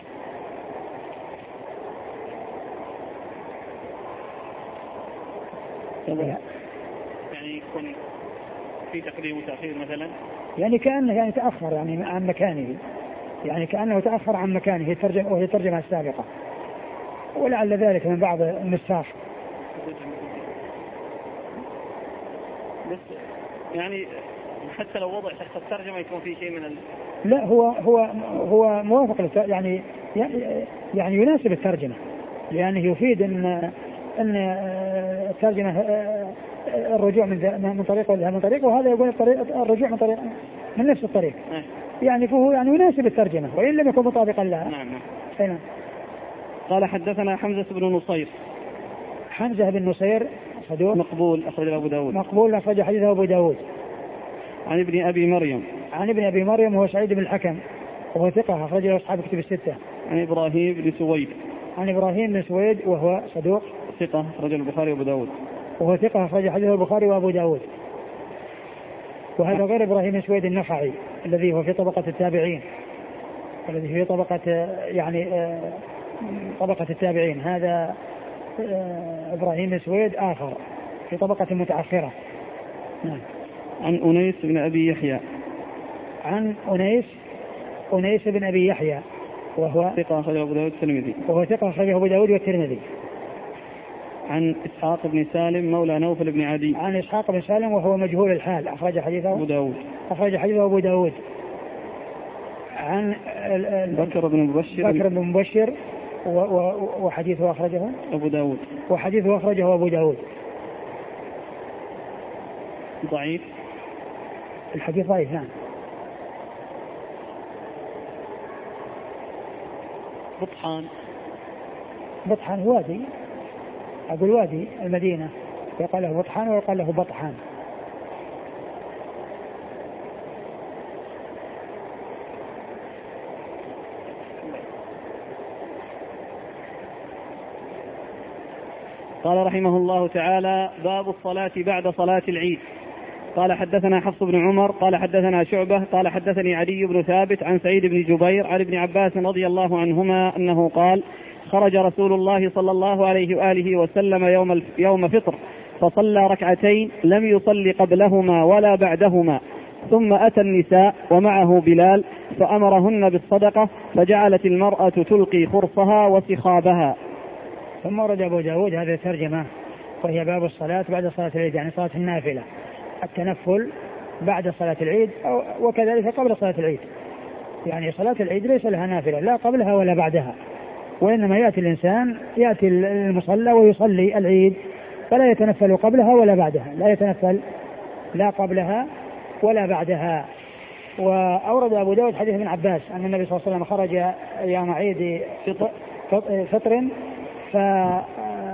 يعني يكون في تقديم وتأخير مثلا، يعني كأنه يعني تأخر يعني عن مكانه، يعني كأنه تأخر عن مكانه الترجمة وهي الترجمة السابقة، ولعل ذلك من بعض النساخ. بس يعني حتى لو وضع تحت الترجمة يكون في شيء من ال... لا هو هو هو موافق يعني يعني يناسب الترجمة، لأنه يفيد أن أن الترجمة الرجوع من من طريق والذهاب من طريق، وهذا يقول الطريق الرجوع من طريق من نفس الطريق. يعني فهو يعني يناسب الترجمة وإن لم يكن مطابقا لها. نعم. نعم. قال حدثنا حمزة بن نصير. حمزة بن نصير صدوق مقبول أخرجه أبو داود. مقبول أخرج حديثه أبو داود. عن ابن أبي مريم. عن ابن أبي مريم وهو سعيد بن الحكم وهو ثقة أخرجه أصحاب كتب الستة. عن إبراهيم بن سويد. عن إبراهيم بن سويد وهو صدوق ثقة أخرجه البخاري وأبو داود. وهو ثقة أخرج حديثه البخاري وأبو داود. وهذا غير إبراهيم بن سويد النخعي الذي هو في طبقة التابعين، الذي في طبقة يعني طبقة التابعين. هذا إبراهيم بن سويد آخر في طبقة متأخرة. نعم. عن أنيس بن أبي يحيى. عن أنيس أنيس بن أبي يحيى وهو ثقة أخرجه أبو داود والترمذي. وهو ثقة أخرجه أبو داود والترمذي. عن إسحاق بن سالم مولى نوفل بن عدي. عن إسحاق بن سالم وهو مجهول الحال أخرج حديثه أبو داود. أخرج حديثه أبو داود. عن بكر بن مبشر. بكر بن مبشر وحديثه أخرجه أبو داود. وحديثه أخرجه أبو داود. ضعيف. الحديث ضعيف. نعم. بطحان. بطحان وادي، أقول وادي المدينة، يقال له بطحان ويقال له بطحان. قال رحمه الله تعالى: باب الصلاة بعد صلاة العيد. قال حدثنا حفص بن عمر قال حدثنا شعبة قال حدثني عدي بن ثابت عن سعيد بن جبير عن ابن عباس رضي الله عنهما أنه قال: خرج رسول الله صلى الله عليه وآله وسلم يوم يوم فطر فصلى ركعتين لم يصلي قبلهما ولا بعدهما، ثم أتى النساء ومعه بلال فأمرهن بالصدقة، فجعلت المرأة تلقي خرصها وسخابها. ثم ورد أبو داود هذه الترجمة وهي باب الصلاة بعد صلاة العيد، يعني صلاة النافلة، التنفل بعد صلاة العيد أو وكذلك قبل صلاة العيد. يعني صلاة العيد ليس لها نافلة لا قبلها ولا بعدها، وإنما يأتي الإنسان يأتي المصلى ويصلي العيد فلا يتنفل قبلها ولا بعدها، لا يتنفل لا قبلها ولا بعدها. وأورد أبو داود حديث ابن عباس أن النبي صلى الله عليه وسلم خرج أيام عيد فطر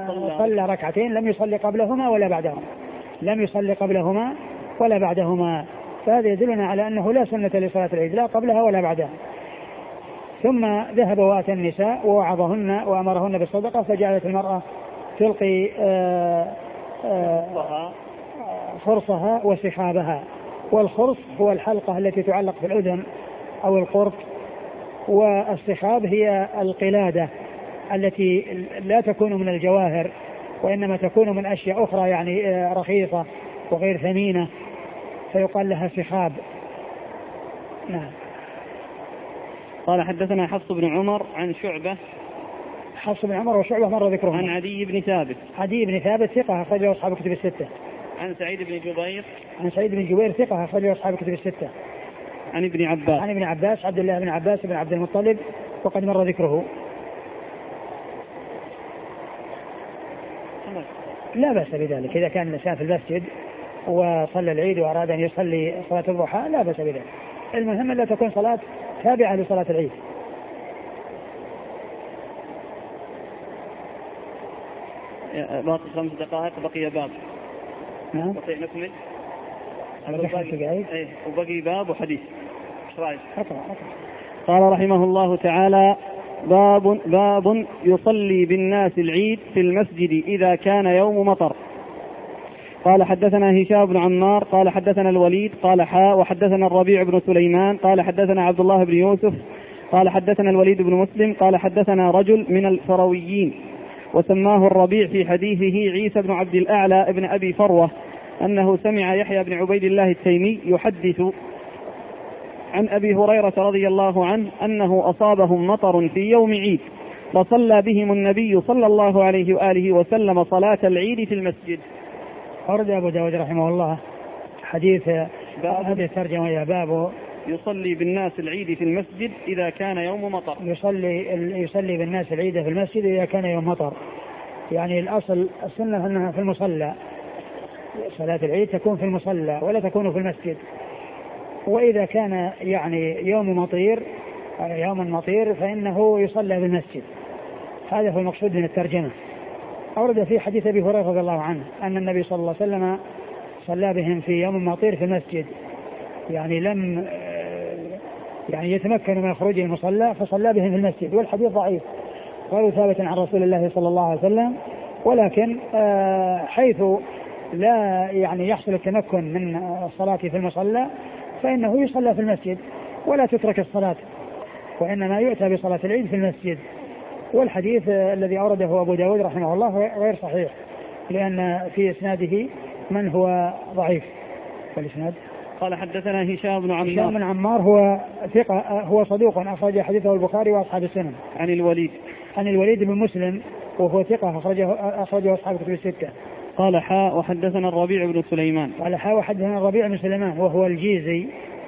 صلى ركعتين لم يصلي قبلهما ولا بعدهما لم يصلي قبلهما ولا بعدهما فهذا يدلنا على أنه لا سنة لصلاة العيد لا قبلها ولا بعدها. ثم ذهب وأتى النساء ووعظهن وأمرهن بالصدقة فجعلت المرأة تلقي آآ آآ خرصها وسحابها. والخرص هو الحلقة التي تعلق في الأذن أو القرط والسحاب هي القلادة التي لا تكون من الجواهر وإنما تكون من أشياء أخرى يعني رخيصة وغير ثمينة فيقال لها سحاب. نعم. قال حدثنا حفص بن عمر عن شعبة. حفص بن عمر وشعبة مر ذكرهم. عن عدي بن ثابت. عدي بن ثابت ثقة أخرجه أصحاب كتب الستة. عن سعيد بن جبير. عن سعيد بن جبير ثقة أخرجه أصحاب كتب الستة. عن ابن عباس. عن ابن عباس عبد الله بن عباس بن عبد المطلب وقد مر ذكره. لا بأس بذلك إذا كان الإنسان في المسجد وصلى العيد وأراد أن يصلي صلاة الضحى لا بأس بذلك. المهم لا تكون صلاة تابعة لصلاة العيد. باقي خمس دقائق بقي باب. نعم. بقي نكمل. باقي ايه وبقي باب وحديث. ايش رايك؟ أقرأ أقرأ. قال رحمه الله تعالى باب باب يصلي بالناس العيد في المسجد إذا كان يوم مطر. قال حدثنا هشام بن عمار قال حدثنا الوليد قال حاء وحدثنا الربيع بن سليمان قال حدثنا عبد الله بن يوسف قال حدثنا الوليد بن مسلم قال حدثنا رجل من الفرويين وسماه الربيع في حديثه عيسى بن عبد الأعلى ابن أبي فروة أنه سمع يحيى بن عبيد الله التيمي يحدث عن أبي هريرة رضي الله عنه أنه أصابهم مطر في يوم عيد فصلى بهم النبي صلى الله عليه وآله وسلم صلاة العيد في المسجد. أورد أبو داود رحمه الله حديث هذه الترجمة يا باب يصلي بالناس العيد في المسجد إذا كان يوم مطر. يصلي يصلي بالناس العيد في المسجد إذا كان يوم مطر. يعني الأصل السنة أنها في المصلى. صلاة العيد تكون في المصلى ولا تكون في المسجد. وإذا كان يعني يوم مطير يوم مطير فإنه يصلى بالمسجد. هذا هو المقصود من الترجمة. أورد في حديث أبي هريرة رضي الله عنه أن النبي صلى الله عليه وسلم صلى بهم في يوم مطير في المسجد يعني لم يعني يتمكن من خروج المصلى فصلى بهم في المسجد. والحديث ضعيف غير ثابت عن رسول الله صلى الله عليه وسلم ولكن حيث لا يعني يحصل التمكن من الصلاة في المصلى فإنه يصلى في المسجد ولا تترك الصلاة وإنما يؤتى بصلاة العيد في المسجد. والحديث الذي أورده أبو داود رحمه الله غير صحيح لأن في إسناده من هو ضعيف. فالإسناد قال حدثنا هشام بن عمار. هشام بن عمار هو ثقة هو صدوق أخرج حديثه البخاري وأصحاب السنن. عن الوليد عن الوليد بن مسلم وهو ثقة أخرجه أخرجه أصحاب الكتب الستة. قال حاء وحدثنا الربيع بن سليمان. قال حاء وحدثنا الربيع بن سليمان وهو الجيزي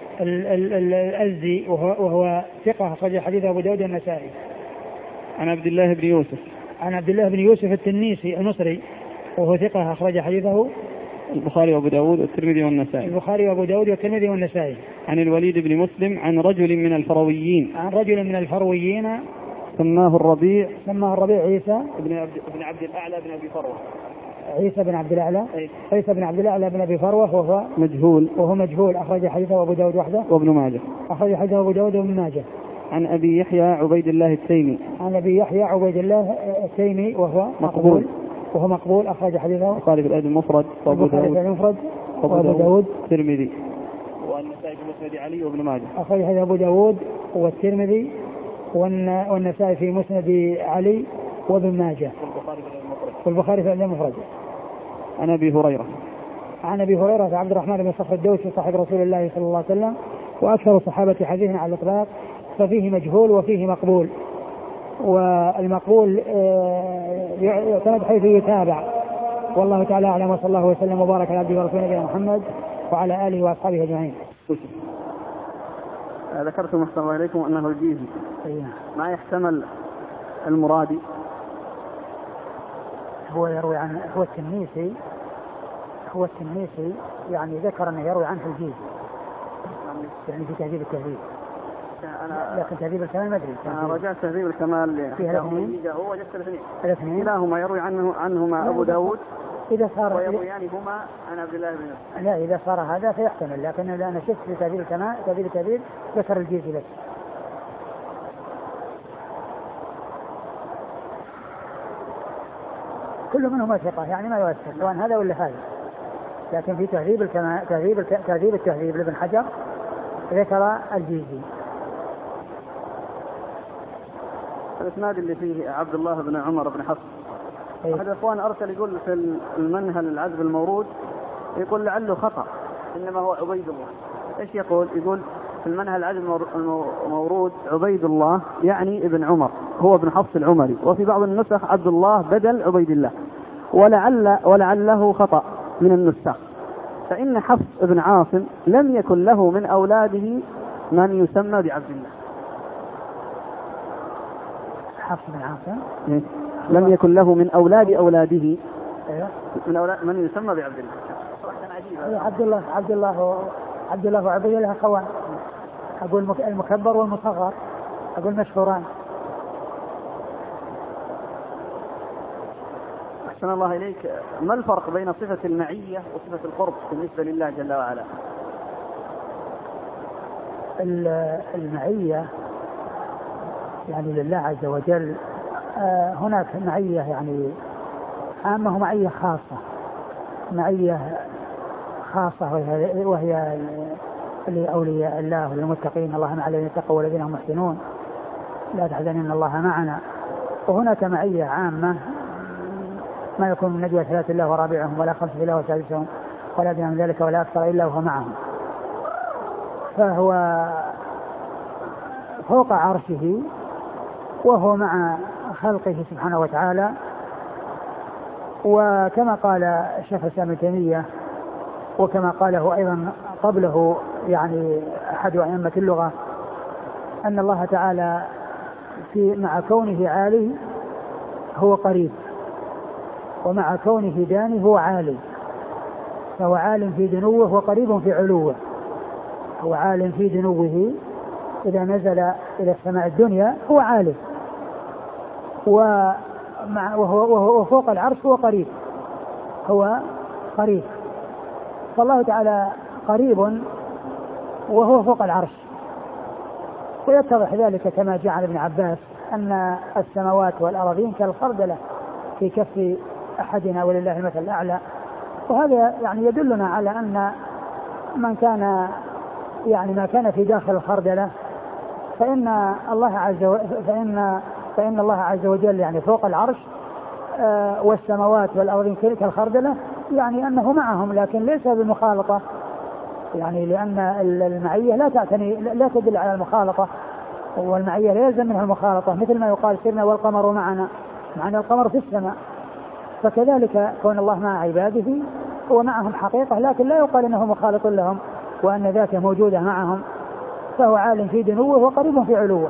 الأزدي وهو, وهو ثقة أخرج حديث أبو داود النسائي. عن عبد الله بن يوسف. عن عبد الله بن يوسف التنيسي المصري وهو ثقة أخرج حديثه البخاري وأبو داود والترمذي والنسائي. البخاري وأبو داود والترمذي والنسائي. عن الوليد بن مسلم عن رجل من الفرويين. عن رجل من الفرويين سماه الربيع. سماه الربيع عيسى ابن عبد ابن عبد الأعلى بن أبي فروة. عيسى بن عبد الأعلى. أي. عيسى بن عبد الأعلى بن أبي فروة وهو مجهول. وهو مجهول أخرج حديثه أبو داود وحده. وابن ماجه. أخرج حديثه أبو داود وابن ماجه. عن أبي يحيى عبيد الله التيمي. عن أبي يحيى عبيد الله التيمي وهو مقبول. مقبول وهو مقبول أخرج حديثه البخاري في الأدب المفرد وأبو داود المفرد وأبو داود الترمذي والنسائي في مسند علي وابن ماجه. أخرج حديث أبو داود والترمذي والنسائي في مسند علي وابن ماجه والبخاري في الأدب المفرد. عن أبي هريرة. عن أبي هريرة عبد الرحمن بن صخر الدوسي صاحب رسول الله صلى الله عليه وسلم وأكثر الصحابة حديثا على الإطلاق ففيه مجهول وفيه مقبول. والمقبول يعتمد حيث يتابع. والله تعالى أعلم وصلى الله وسلم وبارك على عبده ورسوله نبينا محمد وعلى آله وأصحابه أجمعين. ذكرتم أحسن الله إليكم أنه الجيزي. أيه. ما يحتمل المرادي. هو يروي عن هو التنيسي هو التنيسي يعني ذكر أنه يروي عنه الجيزي يعني في تهذيب التهذيب أنا لكن تهذيب الكمال ما أدري. أنا رجعت تهذيب الكمال فيها الاثنين. هو وجدت الاثنين. الاثنين. كلاهما يروي عنه عنهما أبو داود. إذا صار ويرويان هما عن عبد الله بن مسعود. لا إذا صار هذا فيحتمل، لكن أنا شفت في تهذيب الكمال تهذيب التهذيب ذكر الجيزي بس. كل منهما ثقة يعني ما يوثق سواء هذا ولا هذا، لكن في تهذيب الكمال تهذيب تهذيب التهذيب لابن حجر ذكر الجيزي. الإسناد اللي فيه عبد الله بن عمر بن حفص أحد الأخوان أرسل يقول في المنهل العذب المورود يقول لعله خطأ إنما هو عبيد الله. إيش يقول؟ يقول في المنهل العذب المورود عبيد الله يعني ابن عمر هو ابن حفص العمري، وفي بعض النسخ عبد الله بدل عبيد الله، ولعل ولعله خطأ من النسخ، فإن حفص ابن عاصم لم يكن له من أولاده من يسمى بعبد الله. حفص بن عاصم إيه؟ لم يكن له من أولاد أولاده أيوه. من أولاد من يسمى بعبد الله. أيوه عبد الله عبد الله عبد الله وعبد الله أخوان، أقول المكبر والمصغر أقول مشهوران. أحسن الله إليك، ما الفرق بين صفة المعية وصفة القرب بالنسبة لله جل وعلا؟ المعية يعني لله عز وجل آه هناك معية يعني عامة ومعية خاصة. معية خاصة وهي, وهي لأولياء الله وللمتقين، الله مع الذين اتقوا والذين هم محسنون لا تحزن إن الله معنا. وهناك معية عامة ما يكون من نجوى ثلاثة الله ورابعهم ولا خمسة الله وسادسهم ولا أدنى من ذلك ولا أكثر إلا وهو معهم، فهو فوق عرشه وهو مع خلقه سبحانه وتعالى. وكما قال الشيخ الإسلام ابن تيمية وكما قاله أيضا قبله يعني أحد أئمة اللغة أن الله تعالى في مع كونه عالي هو قريب، ومع كونه داني هو عالي، فهو عال في دنوه وقريب في علوه. هو عال في دنوه إذا نزل إلى السماء الدنيا هو عالي، ومع وهو, وهو فوق العرش هو قريب، هو قريب. فالله تعالى قريب وهو فوق العرش. ويتضح ذلك كما جاء عن ابن عباس أن السماوات والأراضين كالخردلة في كف أحدنا ولله المثل الأعلى. وهذا يعني يدلنا على أن من كان يعني ما كان في داخل الخردلة فإن الله عز وجل فإن فإن الله عز وجل يعني فوق العرش آه والسماوات والأرضين كالخردلة، يعني أنه معهم لكن ليس بالمخالطة، يعني لأن المعية لا تعتني لا تدل على المخالطة، والمعية لا يلزم منها المخالطة، مثل ما يقال سرنا والقمر معنا، معنا القمر في السماء. فكذلك كون الله مع عباده هو معهم حقيقة، لكن لا يقال أنه مخالط لهم وأن ذاته موجودة معهم، فهو عال في دنوه وقريب في علوه.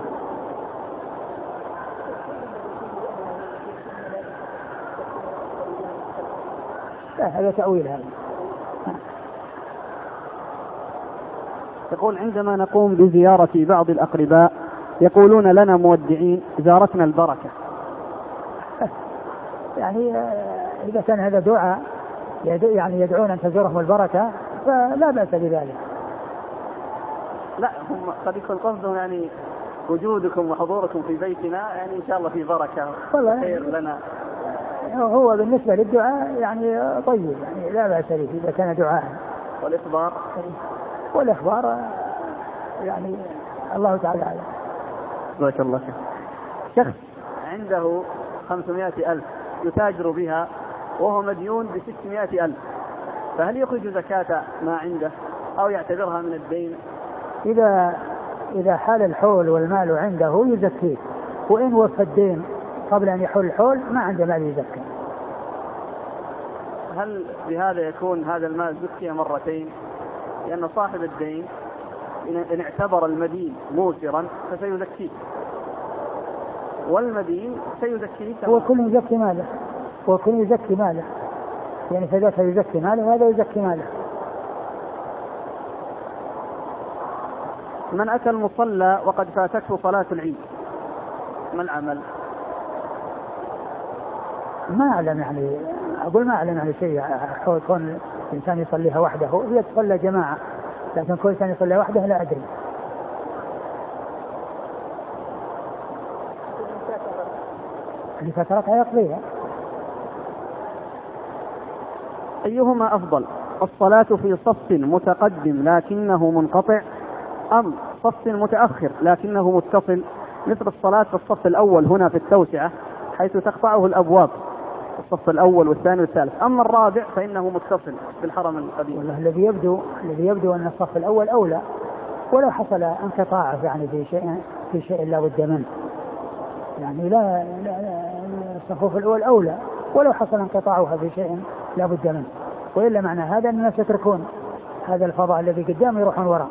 هذا تأويل هذا. يقول عندما نقوم بزيارة بعض الأقرباء يقولون لنا مودعين زارتنا البركة. يعني إذا كان هذا دعاء يعني يدعون أن تزورهم البركة فلا بأس بذلك. لا هم قد يكون قصدهم يعني وجودكم وحضوركم في بيتنا يعني إن شاء الله في بركة خير لنا. هو بالنسبة للدعاء يعني طيب، يعني لا بأس به إذا كان دعاء. والإخبار والإخبار يعني الله تعالى أعلم. بارك الله فيك. شخص عنده خمسمائة ألف يتاجر بها وهو مديون بستمائة ألف، فهل يخرج زكاة ما عنده أو يعتبرها من الدين؟ إذا إذا حال الحول والمال عنده يزكيه، وإن وفى الدين قبل أن يحول الحول ما عنده مال يزكى. هل بهذا يكون هذا المال زكي مرتين؟ لأن صاحب الدين إن اعتبر المدين موسرا فسيزكيه، والمدين سيزكيه هو كل يزكي ماله، هو كل يزكي ماله، يعني فذاك يزكي ماله وهذا يزكي ماله. من أتى المصلى وقد فاتته صلاة العيد ما العمل؟ ما أعلم يعني، أقول ما أعلم يعني شيء حول كون الإنسان يصليها وحده، هو يتصلى جماعة، لكن كل إنسان يصلي وحده لا أدري. اللي فترتها يقضيها. أيهما أفضل، الصلاة في صف متقدم لكنه منقطع، أم صف متأخر لكنه متصل، مثل الصلاة في الصف الأول هنا في التوسعة حيث تقطعه الأبواب، الصف الأول والثاني والثالث، أما الرابع فإنه متصل في الحرم القديم؟ والله الذي يبدو الذي يبدو أن الصف الأول أولى، ولو حصل انقطاع يعني في شيء في شيء لا بد منه، يعني لا, لا الصفوف الأول أولى ولو حصل انقطاعها في شيء لا بد منه، وإلا معنى هذا أن الناس يتركون هذا الفضاء الذي قدام يروحون وراء.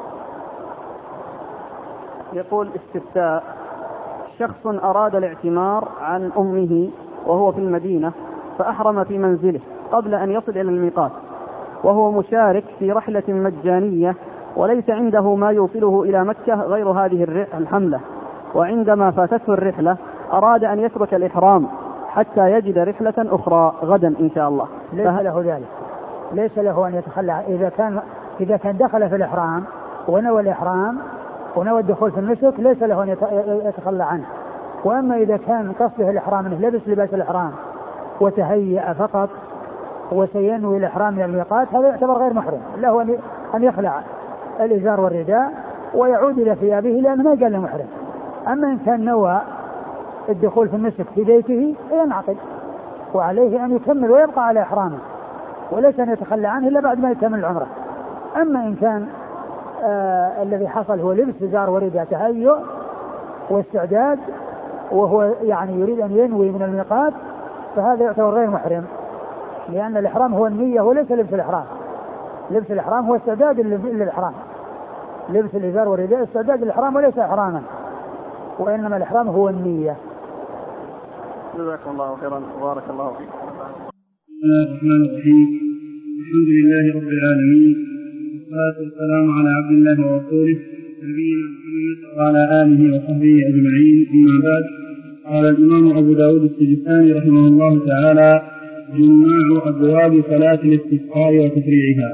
يقول استفتاء: شخص أراد الاعتمار عن أمه وهو في المدينة فأحرم في منزله قبل أن يصل إلى الميقات، وهو مشارك في رحلة مجانية وليس عنده ما يوصله إلى مكة غير هذه الحملة، وعندما فاتته الرحلة أراد أن يترك الإحرام حتى يجد رحلة أخرى غدا إن شاء الله. ليس فه... له ذلك، ليس له أن يتخلى. إذا كان إذا كان دخل في الإحرام ونوى الإحرام ونوى الدخول في النسك ليس له أن يتخلى عنه. وأما إذا كان قصده الإحرام أنه لبس لباس الإحرام وتهيأ فقط وسينوي الإحرام من الميقات، هذا يعتبر غير محرم، له أن يخلع الإزار والرداء ويعود إلى ثيابه لأنه ما قال له محرم. أما إن كان نوى الدخول في النسك في بيته ينعقد، وعليه أن يكمل ويبقى على إحرامه وليس أن يتخلى عنه إلا بعد ما يكمل العمرة. أما إن كان آه الذي حصل هو لبس إزار ورداء تهيؤ واستعداد وهو يعني يريد أن ينوي من الميقات، فهذا يعتبر غير محرم، لأن الإحرام هو النية وليس لبس الإحرام. لبس الإحرام هو استعداد للإحرام، لبس الإزار والرداء استعداد للإحرام وليس إحراما، وإنما الإحرام هو النية. جزاكم الله خيرا وبارك الله فيك. بسم الله الرحمن الرحيم، الحمد لله رب العالمين، والصلاة والسلام على عبد الله ورسوله نبينا محمد وعلى آله وصحبه أجمعين، أما بعد. قال الإمام أبو داود السجستاني رحمه الله تعالى: جماع أبواب صلاة الاستسقاء وتفريعها.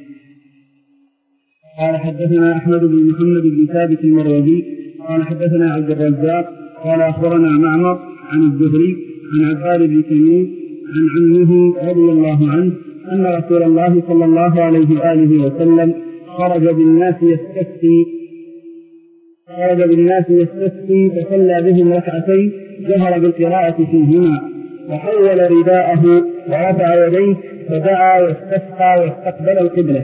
قال حدثنا أحمد بن محمد بن ثابت المروزي قال حدثنا عبد الرزاق قال أخبرنا معمر عن الزهري عن عباد بن تميم عن عمه رضي الله عنه أن رسول الله صلى الله عليه وآله وسلم خرج بالناس يستسقي خرج بالناس يستسقي فصلى بهم ركعتين جهر بالقراءة فيهما، وحول رداءه ورفع يديه فدعا واستسقى واستقبل القبلة.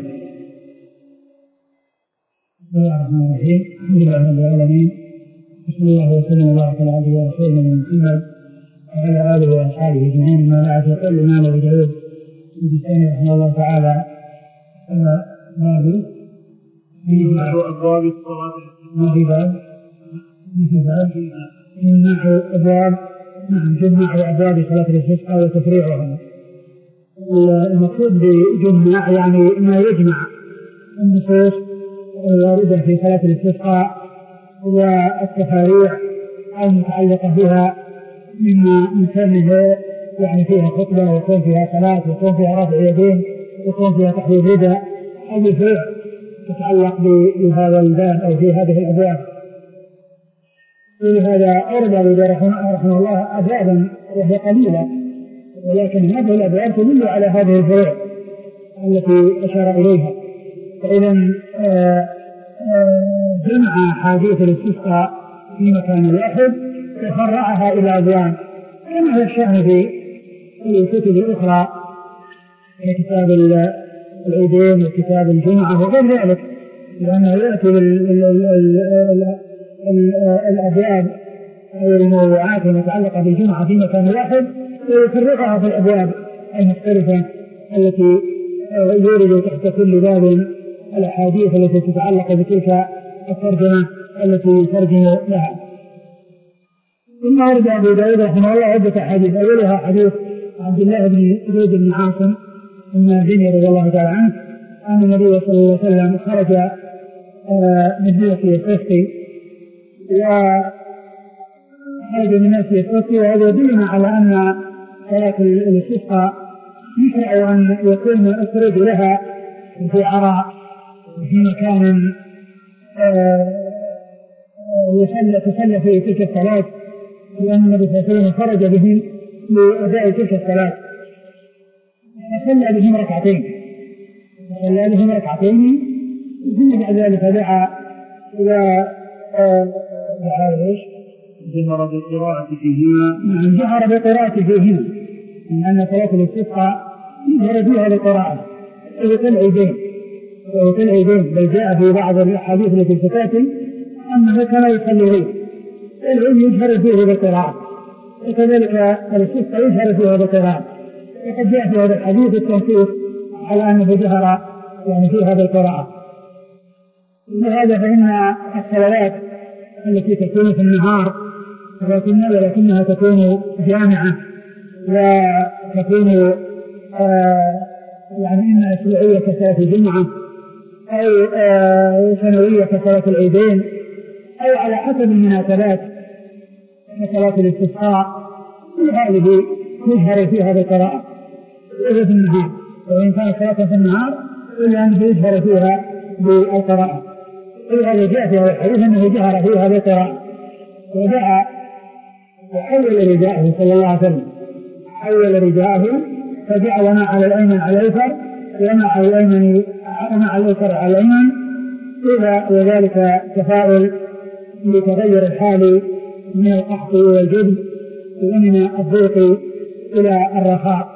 بسم الله الرحمن الرحيم، الحمد لله رب العالمين، بسم الله وسلم وبارك على عبده ورسوله محمد وعلى آله وأصحابه أجمعين. ما بعد، يقول الإمام أبو داود السجستاني رحمه الله تعالى: باب جماع أبواب الصلاة ما في باب ما في باب جماع أبواب نعم جماع أبواب صلاة الاستسقاء وتفريعها. المقصود بجماع يعني ما يجمع النصوص الواردة في صلاة الاستسقاء والتفاريع المتعلقة بها مما يسمى يعني فيها خطبة ويكون فيها صلاة ويكون فيها رفع يدين ويكون فيها تحويل رداء، هذه فروع تتعلق بهذا الباب أو في هذه الأبواب. ولهذا أورد أبو داود رحمه الله أبوابا وهي قليلة، ولكن هذه الأبواب تدل على هذه الفروع التي أشار إليها. فإذا جمع حديث الاستسقاء في مكان واحد تفرعها إلى أبواب، كما هو الشأن في الكتب الأخرى كتاب العيدين وكتاب الجمعة وغير ذلك، لأنه يأتي الأبواب أو الموضوعات المتعلقة بالجمعة في مكان واحد ويفرقها في الأبواب المختلفة التي يورد تحت كل باب الأحاديث التي تتعلق بتلك الترجمة التي يترجم لها. ثم ورد أبو داود رحمه الله عدة أحاديث، أولها حديث عبد الله بن زيد بن عاصم المازني رضي الله تعالى عنه أن النبي صلى الله عليه وسلم خرج نزلة الصوفي وهذا من ناسية الصوفي، وهذا يدلنا على أن صلاة الاستسقاء يشرع أن يكون الخروج لها في عراء في مكان تصلى فيه تلك الصلاة، لأن النبي صلى الله عليه وسلم خرج بهم لأداء تلك الصلاة فصلى بهم ركعتين صلى بهم ركعتين ثم بعد ذلك دعا إلى دعا ايش؟ جهر بالقراءة فيهما. نعم جهر بالقراءة فيهما، لأن صلاة الاستسقاء يجهر فيها بالقراءة في العيدين وفي العيدين، بل جاء في بعض الأحاديث التي تتاتي أنه كان يصلي العيد العيد يجهر فيه بالقراءة، وكذلك الاستسقاء يجهر فيها بالقراءة، وقد جاء في هذا الحديث التنصيص على أنه جهر يعني فيها بالقراءة. لهذا فإن الصلوات التي تكون في النهار ولكنها تكون جامعة وتكون آه يعني إما أسبوعية كصلاة الجمعة أو آه سنوية كصلاة العيدين أو على حسب المناسبات كصلاة الاستسقاء، هذه يجهر فيها بالقراءة في النهار، وإن كانت صلاة في النهار إلا أنه يجهر فيها بالقراءة. وهذا جاء في هذا الحديث أنه جهر فيها بالقراءة، ودعا وحول رداءه صلى الله عليه وسلم حول رداءه فجعل ما على الأيمن على الأيسر وما على الأيمن وما على الأيسر على الأيمن، إلى وذلك تفاؤل لتغير الحال من القحط والجبن ومن الضيق إلى الرخاء.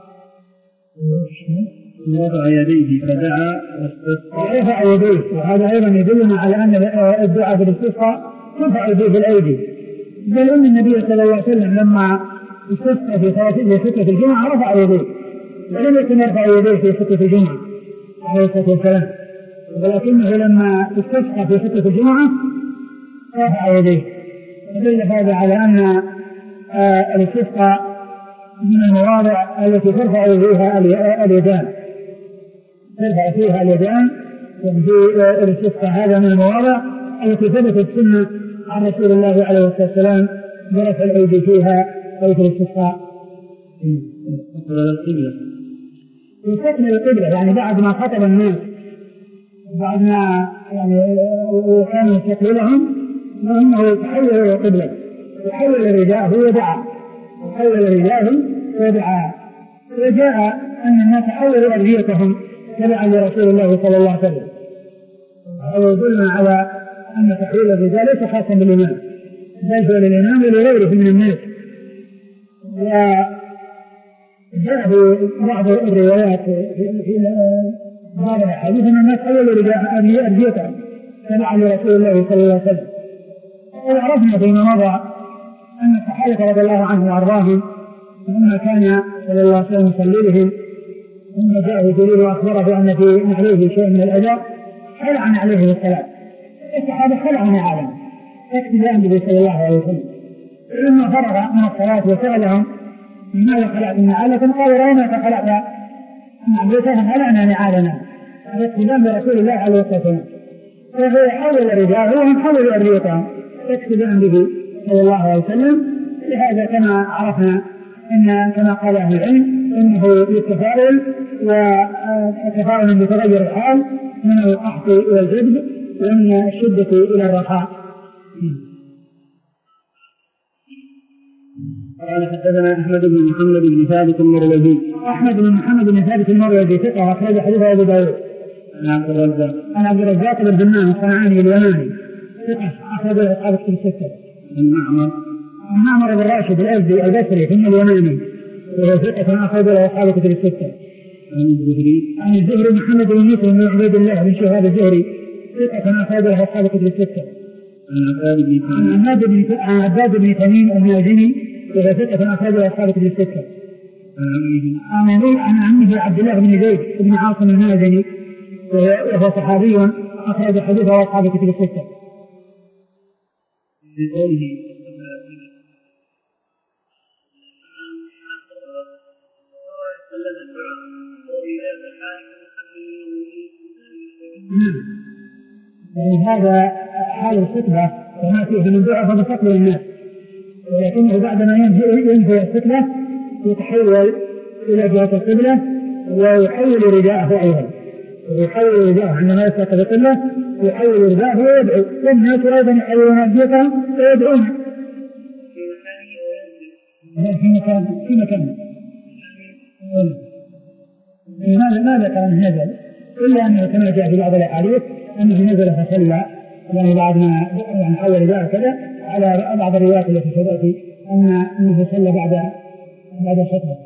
وضع يديه فدعا واستسقى ورفع يديه، وهذا أيضا يدلنا على أن الدعاء بالاستسقاء ترفع يديه بالأيدي، بل أن النبي صلى الله عليه وسلم لما استسقى في خطبة الجمعة رفع يديه، ولم يكن يرفع يديه في خطبة الجمعة عليه الصلاة والسلام، ولكنه لما استسقى في خطبة الجمعة رفع يديه، فدل هذا على أن الاستسقاء من المواضع التي ترفع فيها اليدان ترفع فيها اليدان وفي الاستسقاء هذا من المواضع التي ثبتت السنة عن رسول الله عليه الصلاة والسلام برفع الأيدي فيها أي في الاستسقاء. يستقبل القبلة يعني بعد ما خطب الناس بعد ما يعني كانوا يستقبلهم وأنه يتحول إلى القبلة يحول رداءه ودعا حول رداءه ودعا، وجاء أن الناس حولوا أرضيتهم تبعا لرسول الله صلى الله عليه وسلم، ويدلنا على أن تحويل الرداء ليس خاصا بالإمام بل هو للإمام ولغيره من الناس. وجاء في بعض الروايات في بعض الأحاديث أن الناس حولوا رداء أرضيتهم تبعا لرسول الله صلى الله عليه وسلم. وعرفنا فيما مضى أن الصحابة رضي الله عنهم وأرضاهم لما كان صلى الله عليه وسلم يصلي بهم ثم جاءه جبريل وأخبره أن في عليه شيء من الأذى خلع عليه بالصلاة، الصحابة خلعوا نعالهم اقتداء به صلى الله عليه وسلم، لما فرغ من الصلاة وسألهم لماذا خلعتم نعالكم؟ قالوا رأيناك خلعت نعالتهم خلعنا نعالنا اقتداء برسول الله عليه الصلاة والسلام، فهو حول رداءه وهم حولوا أرضيتهم اقتداء به صلى الله عليه وسلم. لهذا كما عرفنا ان كما قال اهل العلم انه للتفاؤل وتفاؤل بتغير الحال من القحط والجذب ومن الشده الى الرخاء. قال حدثنا احمد بن محمد بن ثابت المروزي. احمد بن محمد بن ثابت المروزي ثقه اخرج حديثه ابو داود. عن عبد الرزاق عن عبد الرزاق بن همام الصنعاني اليماني ثقه اخرج اصحاب كتب السته. عن معمر عن معمر بن راشد الازدي البصري ثم اليماني وهو ثقه اخرج اصحاب كتب السته. عن الزهري عن الزهري محمد بن مسلم بن عبيد الله بن شهاب الزهري ثقه اخرج اصحاب كتب السته. عن عباد بن عن عباد بن تميم المازني وهو ثقه اخرج اصحاب كتب السته. عن عمه عبد الله بن زيد بن عاصم المازني وهو صحابي أخرج حديثه أصحاب كتب الستة. يعني هذا حال الخطبة وما فيه من دعاء فبسطل الناس، ولكنه بعدما ينهي الخطبة يتحول إلى جهة القبلة ويحول رداءه أيضا، ويحول رداءه عندما يستقبل القبلة يحول رداءه ويدعو، والناس أيضا يحولون أبيضا ويدعون في مكان في مكان ماذا ماذا كان هذا إلا أنه كما جاء في بعض الأحاديث أنه نزل فصلى، يعني بعد ما يعني حول رداءه كذا، على بعض الروايات التي تأتي أن أنه صلى بعد بعد الخطبة.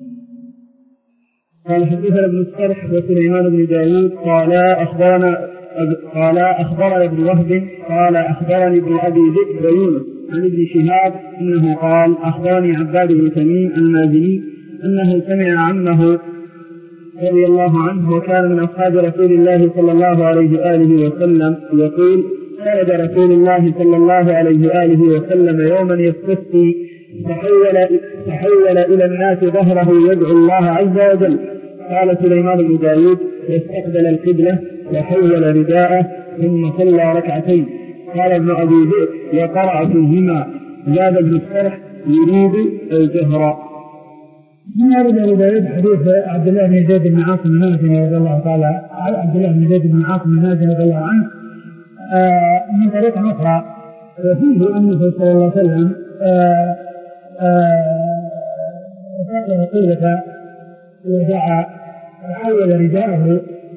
قال حدثنا ابن السرح وسليمان بن داود قال أخبرنا قال أخبرنا ابن وهب قال أخبرني ابن أبي ذئب ويونس عن ابن شهاب أنه قال أخبرني عباد بن تميم المازني أنه سمع عمه رضي الله عنه وكان من أصحاب رسول الله صلى الله عليه وآله وسلم يقول خرج رسول الله صلى الله عليه وآله وسلم يوما يستسقي تحول, تحول إلى الناس ظهره يدعو الله عز وجل. قال سليمان بن داود يستقبل القبلة وحول رداءه ثم صلى ركعتين. قال ابن أبي ذئب وقرأ فيهما. زاد ابن السرح يريد الجهر. من أرد أبو داود حديث عبد الله بن زيد بن عاصم المازني رضي الله تعالى عبد الله بن زيد بن عاصم المازني رضي الله عنه من طريق أخرى، وفيه أنه صلى الله عليه وسلم فقد قلة ودعا وحول رداءه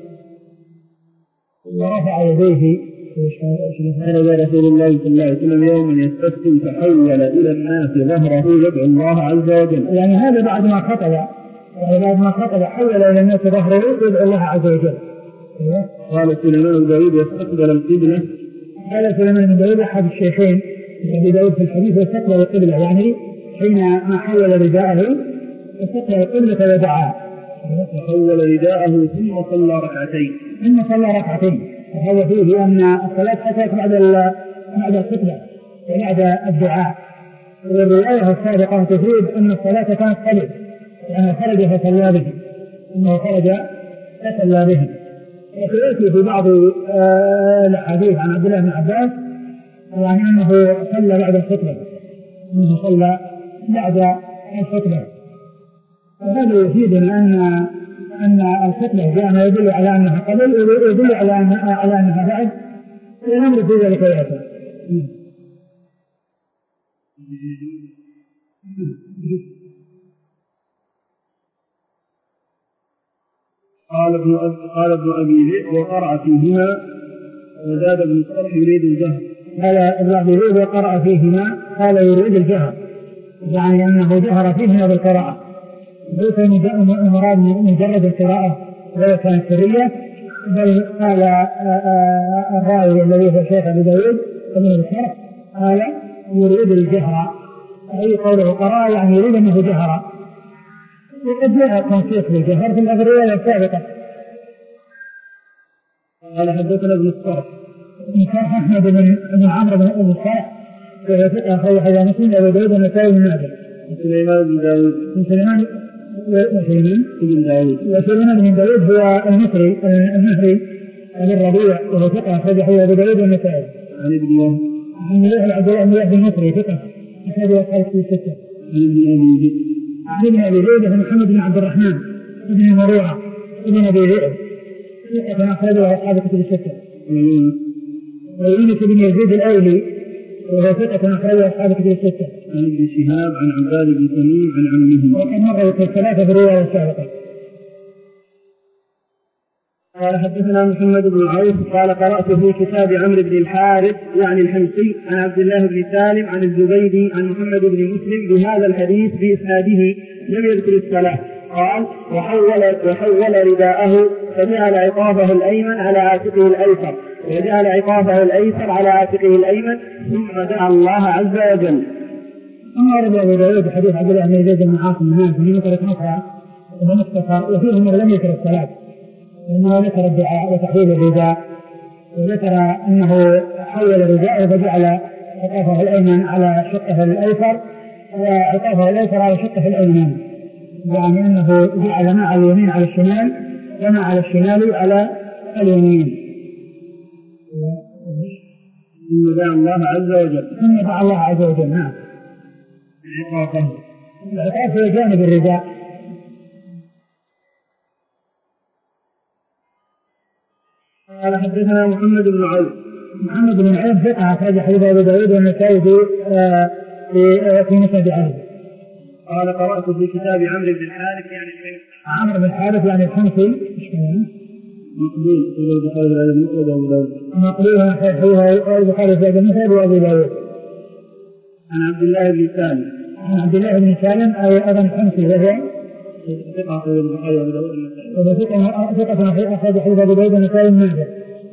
ورفع يديه. خرج رسول الله صلى الله عليه وسلم يوما يستسقي فحول إلى الناس ظهره يدعو الله عز وجل. يعني هذا بعد ما خطب، يعني بعد ما خطب حول إلى الناس ظهره يدعو الله عز وجل. قال سليمان بن داود يستقبل القبلة. قال سليمان بن داود أحد الشيخين أبي داود في الحديث يستقبل القبلة، يعني حين ما حول رداءه يستقبل القبلة ودعا. فحول رداءه ثم صلى ركعتين. ثم صلى ركعتين. وهذا فيه أن الصلاة حصلت بعد بعد الخطبة وبعد الدعاء. والرواية السابقة تفيد أن الصلاة كانت قبل، يعني خرج فصلى به، أنه خرج فصلى به. وسيأتي في بعض الحديث عن عبد الله بن عباس يعني أنه صلى بعد الخطبة، أنه صلى بعد الخطبة. وهذا يفيدنا أن أن الخطبة جاء ما يدل على أنها قبل ويدل على أنها على أنها بعد، ونمر في ذلك الآية. قال ابن قال ابن أبي ذئب وقرأ فيهما. وزاد ابن السرح يريد الجهر. قال ابن أبي ذئب وقرأ فيهما قال يريد الجهر، يعني أنه جهر فيهما بالقراءة، ليس المراد مجرد القراءة ولا كانت سرية، بل قال الراوي الذي هو شيخ أبي داود ابن الشرح قال يريد الجهر، أي قوله قراءة يعني يريد أنه جهر. وقد جاء تنسيق بالجهر في الأغرية السابقة. قال حدثنا ابن الصرح ابن صرح أحمد بن عمرو بن ابن الصرح وهو ثقة أخرج حديث مسلم أبو داود النسائي بن ماجه. سليمان بن داود سليمان وسليمان بن داود وسليمان بن داود هو المصري المهري أبو الربيع وهو ثقة أخرج حديث أبو داود النسائي. عن ابن وهب عن الله عبد الله بن وهب المصري ثقة أخرج أصحاب في الستة. عن ابن أبي ذئب عن ابن أبي ذئب بن محمد بن عبد الرحمن ابن مروعة ابن أبي ذئب ثقة أخرجه أصحاب كتب الستة. ويونس بن يزيد الأيلي وهو ثقة أخرجه أصحاب كتب الستة. عن ابن شهاب عن عباد بن تميم عن عمه. وكان مرة في الثلاثة في الرواية السابقة. قال حدثنا محمد بن عوف قال قرأت في كتاب عمرو بن الحارث يعني الحمصي عن عبد الله بن سالم عن الزبيدي عن محمد بن مسلم بهذا الحديث بإسناده لم يذكر الصلاة. قال وحول وحول رداءه فجعل عقافه الأيمن على عاتقه الأيسر وجعل عقافه الأيسر على عاتقه الأيمن ثم دعا الله عز وجل. أما رضي أبو داود حديث عبد الله بن زيد بن عاصم الناس من طريق أخرى ومختصر وفيه أنه لم يذكر الصلاة، إنه ذكر الدعاء وتحويل الرداء، وذكر أنه حول رداءه فجعل عقافه الأيمن على شقه الأيسر وعقافه الأيسر على شقه الأيمن، يعني أنه جعل ما على اليمين على الشمال وما على الشمال على اليمين. ثم دعا الله عز وجل. ثم دعا الله عز وجل. نعم. عقابه. العقاب في جانب الرداء. قال حدثنا محمد بن عوف. محمد بن عوف ثقة أخرج حديث أبو داود والنسائي في في في مسند أحمد. قال قرأت في كتاب عمرو بن الحارث يعني عمرو بن الحارث يعني الحمصي. مقبول في البخاري في المفرد وأبو داود. مقبول في البخاري في المفرد وأبو داود. عن عبد الله بن سالم. عن عبد الله بن سالم أيضا الحمصي وهو ثقة في البخاري وأبو داود. وهو ثقة أخرج حديث أبو داود والنسائي النافع.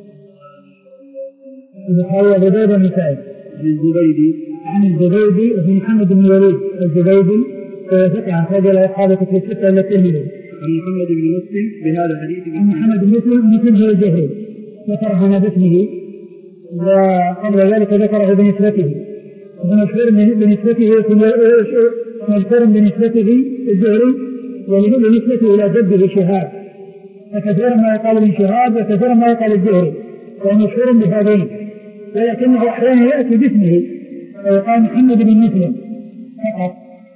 البخاري وأبو داود والنسائي. عن الزبيدي. عن الزبيدي وفي محمد بن الوليد الزبيدي ثقة أخرج له أصحاب كتب الستة إلا الترمذي. عن محمد بن مسلم بهذا الحديث. عن محمد بن مسلم مثل هو الجهري ذكر هنا باسمه وقبل ذلك ذكره بنسبته ومشهور بنسبته مذكور بنسبته الجهري وبنسبته إلى جده شهاب فكثيرا ما يقال من شهاب وكثيرا ما يقال الجهري ومشهور بهذين ولكنه أحيانا يأتي باسمه ويقال محمد بن مسلم فقط.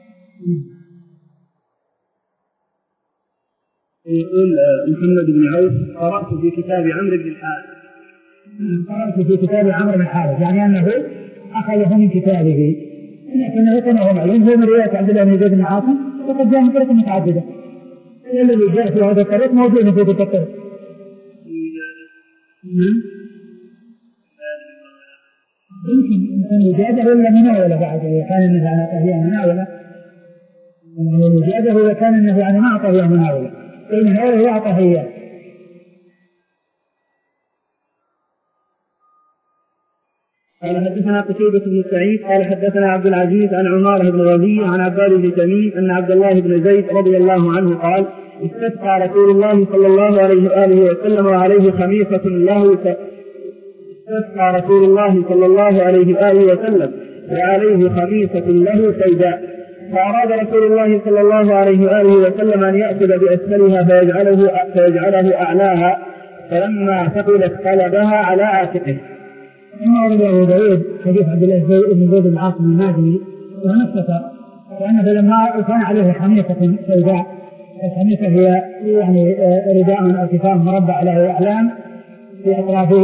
يقول محمد بن عوف قرأت في كتاب عمرو بن الحارث. قرأت في كتاب عمرو بن الحارث يعني أنه أخذه من كتابه لكنه كما هو معلوم هو من رواية عبد الله بن زيد بن عاصم وقد جاء من طرق متعددة الذي جاء في هذا الطريق موجود في تلك الطريق. يمكن أن يجاده ولا مناولة بعد إذا كان النبي على طهية مناولة يجاده إذا كان النبي على ما طهية مناولة المناولة هي طهية. قال حدثنا قتيبة بن سعيد قال حدثنا عبد العزيز عن عمارة بن ربيع عن عباد بن تميم أن عبد الله بن زيد رضي الله عنه قال استسقى رسول الله صلى الله عليه وآله وسلم وعليه خميصة له استسقى رسول الله صلى الله عليه وآله وسلم وعليه خميصة له سوداء فأراد رسول الله صلى الله عليه وآله وسلم أن يأخذ بأسفلها فيجعله, فيجعله أعلاها فلما ثقلت قلبها على عاتقه. ثم ورد أبو داود حديث عبد الله بن زيد بن عاصم المازني ونفسه وأنه لما كان عليه خميصة سوداء الخميصة هي يعني رداء أو كتاب مربع عليه أعلام في أطرافه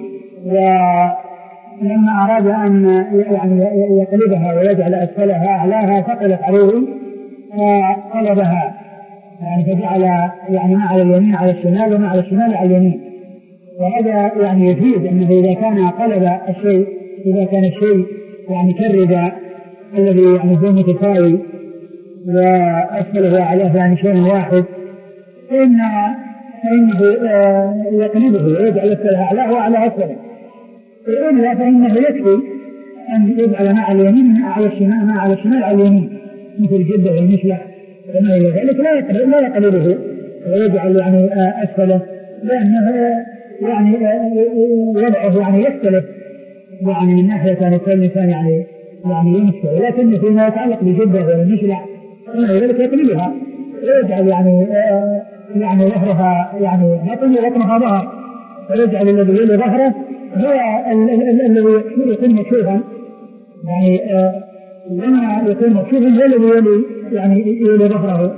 ولما أراد أن يعني يقلبها ويجعل أسفلها أعلاها ثقلت عليه فقلبها يعني فجعل يعني ما على اليمين على الشمال وما على الشمال على اليمين. وهذا يعني يفيد أنه إذا كان قلب الشيء إذا كان الشيء يعني كالرداء الذي يعني هو متساوي وأسفله وأعلاه يعني شيء واحد فإن فإنه يقلبه ويجعل أسفله أعلاه وأعلاه أسفله وإلا فإنه يكفي أن يجعل ما على اليمين على الشمال ما على الشمال على اليمين مثل الجدة والمشلح وما إلى ذلك لا يقلبه ويجعل يعني أسفله لأنه يعني وضعه يعني يختلف يعني من ناحية أن يكون الإنسان يعني يعني يمشي ولكن فيما يتعلق بجدة والمشلح وما إلى ذلك يقلبها ويجعل يعني يعني ظهرها يعني بطن وبطنها ظهر ويجعل الذي يلي ظهره هو الذي يكون مكشوفا يعني لما يكون مكشوفا هو الذي يلي يعني يلي ظهره.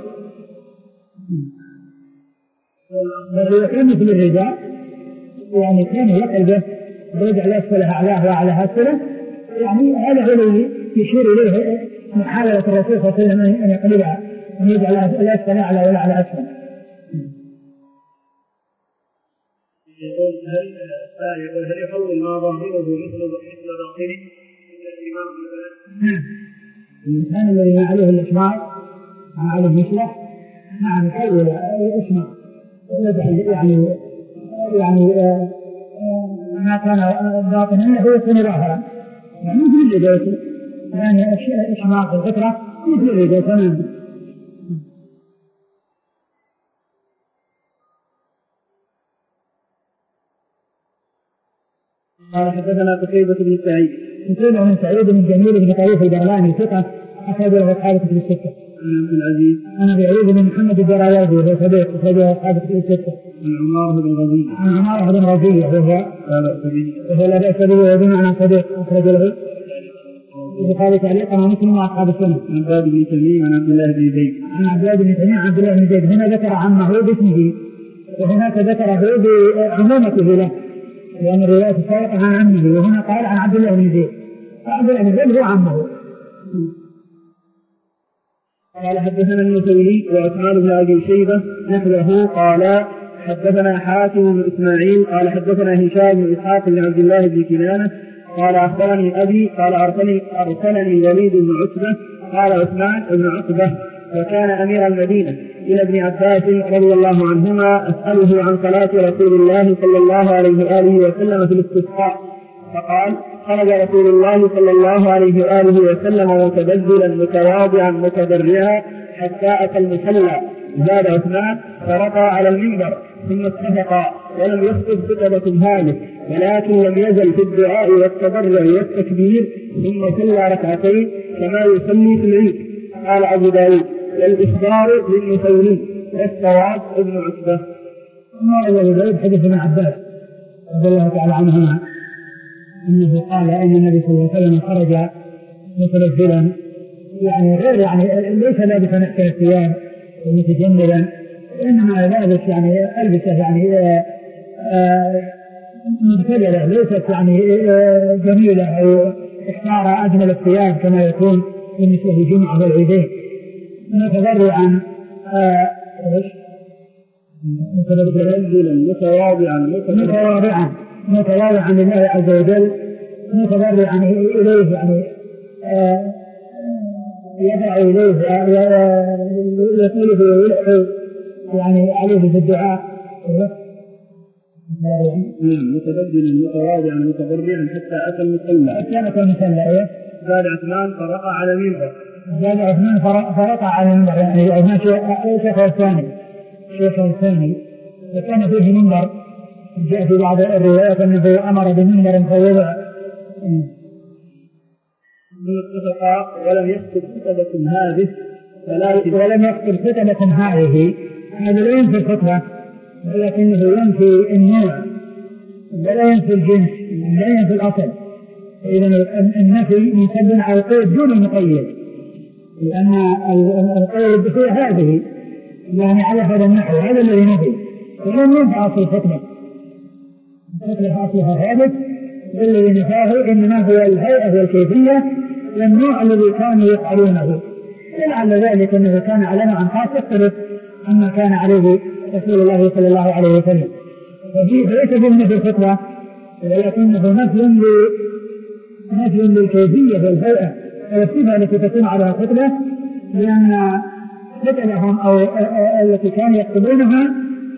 وإذا كان مثل الرداء يعني كان يقلبه ويجعل أسفلها أعلاه وأعلاها أسفله يعني هذا هو الذي يشير إليه محاولة الرسول صلى الله عليه وسلم أن يقلبها أن يجعل الأسفل أعلى ولا على أسفل. يقول هل يقول هل يحول ما ظاهره مثل مثل باطنه مثل الإمام مثلا؟ الإنسان الذي ما عليه الإشمار ما عليه مشلح نعم يحول الإشمار ويجعل يعني يعني ما كان باطنا هو يكون ظاهرا يعني مثل الجدوس يعني إشمار في الفطرة مثل الجدوس تماما. قال حدثنا قتيبة بن سعيد قتيبة بن سعيد بن جميل بن طريف البغلاني ثقة أخرج له أصحاب كتب الستة. عن العزيز عن ابي عيد بن محمد الدراوردي وهو صديق صديق اصحاب الكتب السته. عن عمار بن ربيع عن عمار بن ربيع وهو لا بأس به وهو لا بأس به وبمعنى صديق أخرج له البخاري تعليقا ومسلم واصحاب السنه. عن عباد بن تميم عن عبد الله بن زيد عن عباد بن تميم عن عبد الله بن زيد. هنا ذكر عمه باسمه وهناك ذكره بعمومته له لأن الرواية السابقة عن عمه وهنا قال عن عبد الله بن زيد فعبد الله بن زيد هو عمه. قال حدثنا النسائي وعثمان بن ابي شيبه نحوه قال حدثنا حاتم بن اسماعيل قال حدثنا هشام بن اسحاق بن عبد الله بن كنانه قال اخبرني ابي قال ارسلني ارسلني وليد بن عتبه قال عثمان بن عتبه وكان امير المدينه الى ابن عباس رضي الله عنهما اساله عن صلاه رسول الله صلى الله عليه واله وسلم في الاستسقاء فقال خرج رسول الله صلى الله عليه واله وسلم متبذلا متواضعا متضرعا حتى اتى المصلى زاد عثمان فرقى على المنبر ثم اتفقا ولم يسقط خطبة هذه ولكن لم يزل في الدعاء والتضرع والتكبير ثم صلى ركعتين كما يصلي في العيد. قال ابو داود والإخبار للمسلمين والصواب ابن عتبة. ثم ابو داود حدث ابن عباس رضي الله تعالى عنهما انه قال ان النبي صلى الله عليه وسلم خرج متبذلا يعني غير يعني ليس لابسا نحكي الثياب ومتجملا انما لابس يعني البسه يعني مبتذله ليست يعني جميله او اختار اجمل الثياب كما يكون بالنسبه للجمعه والعيدين متضرعا متبذلا متواضعا متواضعا متواضعا لله عز وجل متضرعا اليه يعني يدعو إليه يطيله ويلحظ يعني عليه في الدعاء متبدلا متواضعا متضرعا حتى أتى المصلى حتى أتى المصلى. زاد عثمان فرقى على المنبر زاد عثمان فرقى على المنبر يعني عثمان شيخه الثاني شيخه الثاني وكان فيه منبر جاء في بعض الروايات أنه أمر بمنبر فوضع اتفقا ولم يسقط خطبة هذه ولم يسقط خطبة هذه هذا لا ينفي الخطبة ولكنه ينفي النوع ولا ينفي الجنس لا ينفي الأصل. إذن النفي ينسب على القيد دون المقيد لأن القيد هي هذه يعني على هذا النحو هذا الذي نفي ولم ينفي أصل الخطبة. الخطبة أصلها ثابت والذي نفاه إنما هو الهيئة والكيفية والنوع الذي كانوا يفعلونه لعل ذلك أنه كان على نوع خاص يختلف عما كان عليه رسول الله صلى الله عليه وسلم. فليس في نفي الخطبة ولكنه نفي نفي للكيفية والهيئة والصفة التي تكون على الخطبة لأن خطبهم أو التي كانوا يكتبونها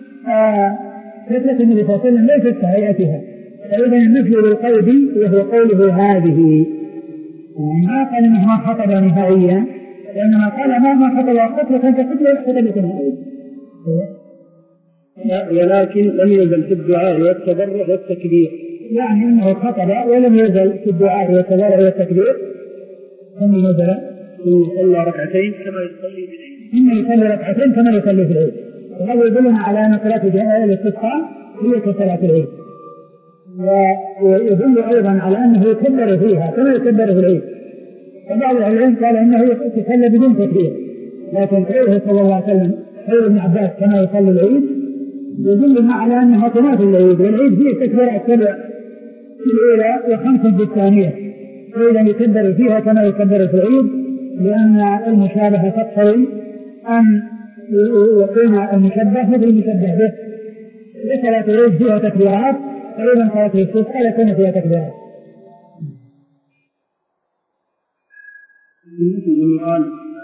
خطبة النبي صلى الله عليه وسلم ليست كهيئتها. فإذا النفي للقيد وهو قوله هذه ما قال انه ما خطب نهائيا وانما قال ما ما خطب خطبه كانت خطبه نهائيه ولكن لم يزل في الدعاء والتضرع والتكبير يعني انه خطب ولم يزل في الدعاء والتضرع والتكبير ثم نزل صلى ركعتين كما يصلي في العيد ثم يصلي ركعتين كما يصلي في العيد. وهذا يدلنا على ان صلاه الاستسقاء هي كصلاه العيد ويدل ايضا على انه يكبر فيها كما يكبر في العيد. وبعض العلماء قال انه يصلي بدون تكبير لكن قوله صلى الله عليه وسلم قول ابن عباس كما يصلي العيد يدل على انها تنافي العيد والعيد فيه تكبيرات سبع في الاولى وخمس في الثانيه فاذا يكبر فيها كما يكبر في العيد لان المشابهه تقتضي ان يكون المشبه مثل المشبه به. صلاه العيد فيها تكبيرات فإذا صلاة الاستسقاء يكون فيها تكبيرات. قال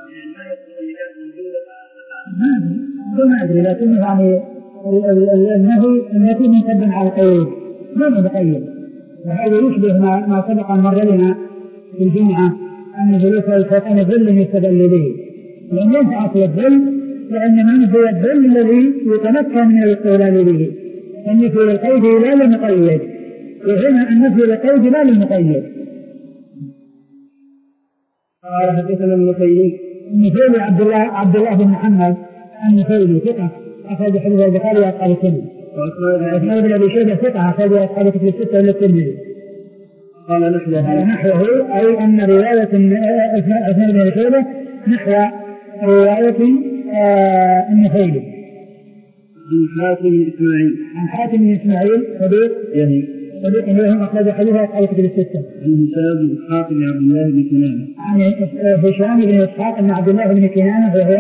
ما أدري لكن يعني النهي النهي منسب على القيد ما متقيد وهذا يشبه ما ما سبق مر لنا في الجمعة أن جلوس الشيطان ظل يستدل به لأن ينفع أصل الظل لأن من هو الظل الذي يتمكن من الاستدلال به. النفي للقيد لا للمقيد وهنا النفي للقيد لا للمقيد. قال حدثنا النسائي النفيلي عبد الله عبد الله بن محمد النفيلي ثقة أخرج حديث البخاري وأصحاب السنن. وعثمان بن أبي شيبة ثقة أخرج أصحاب الكتب الستة إلا الترمذي. قال نحوه قال نحوه أي أن رواية عثمان بن أبي شيبة نحو رواية النفيلي. عن حاتم إسماعيل عن حاتم بن إسماعيل صديق يهي صديق يهم أخرج حديثه أصحاب الكتب الستة. عن هشام بن إسحاق بن عبد الله بن كنانة. عن هشام بن إسحاق بن عبد الله بن كنانة وهو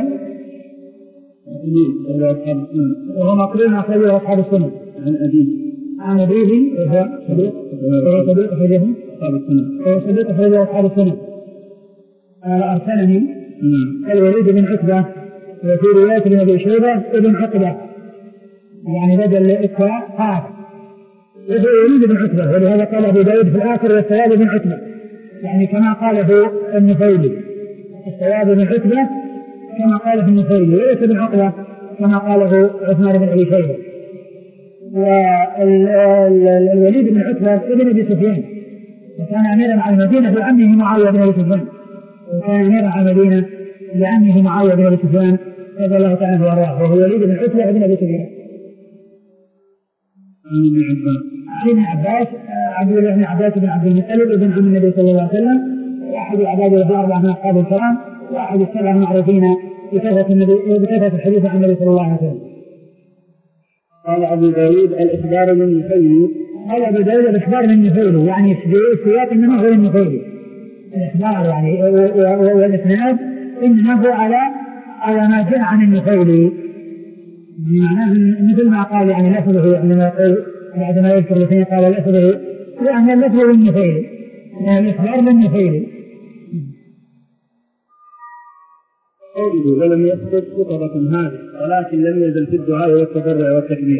وهو مقرون أخرجه أصحاب السنة. عن أبيه عن أبيه وهو صديق وهو صديق أخرجه أصحاب السنة. وهو صديق أخرجه أصحاب السنة. أرسلني الوليد بن عتبة وفي رواية ابن أبي شيبة ابن عتبة يعني بدل الإسراء قاف وهو وليد بن عتبة ولهذا قال أبو داود في الآخر والثواب بن عتبة يعني كما قاله النفيلي الثواب بن عتبة كما قاله النفيلي وليس بن عتبة كما قاله عثمان بن أبي شيبة. والوليد بن عتبة ابن أبي سفيان وكان أميرا على المدينة لعمه معاوية بن أبي سفيان وكان أميرا على المدينة لعمه معاوية بن أبي سفيان رضي الله تعالى عنه وارضاه وهو وليد بن عتبة ابن أبي سفيان. عن ابن عباس عبد الله بن عباس بن عبد المطلب ابن عم النبي صلى الله عليه وسلم واحد العباد الأربعة من أصحاب الكرام واحد السبعة المعروفين بكثرة بكثرة الحديث عن النبي صلى الله عليه وسلم. قال أبو داود الإخبار من النفيلي. قال أبو داود الإخبار من النفيلي يعني سياق إنما هو النفيلي الإخبار يعني والإسناد إنما هو على على ما جاء عن النفيلي معناه مثل ما قال يعني لفظه عندما يقول بعد ما يذكر الاثنين قال لفظه يعني اللفظ للنفيلي يعني الإخبار للنفيلي. قوله ولم يذكر خطبة هذه ولكن لم يزل في الدعاء والتضرع والتكبير.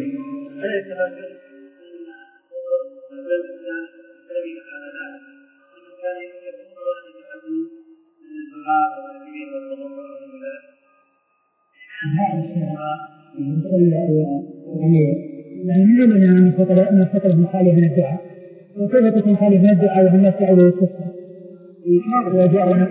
يعني من أين أن الخطبة من خالية من الدعاء وكيف تكون خالية من الدعاء والناس تعود للصفة وجاءنا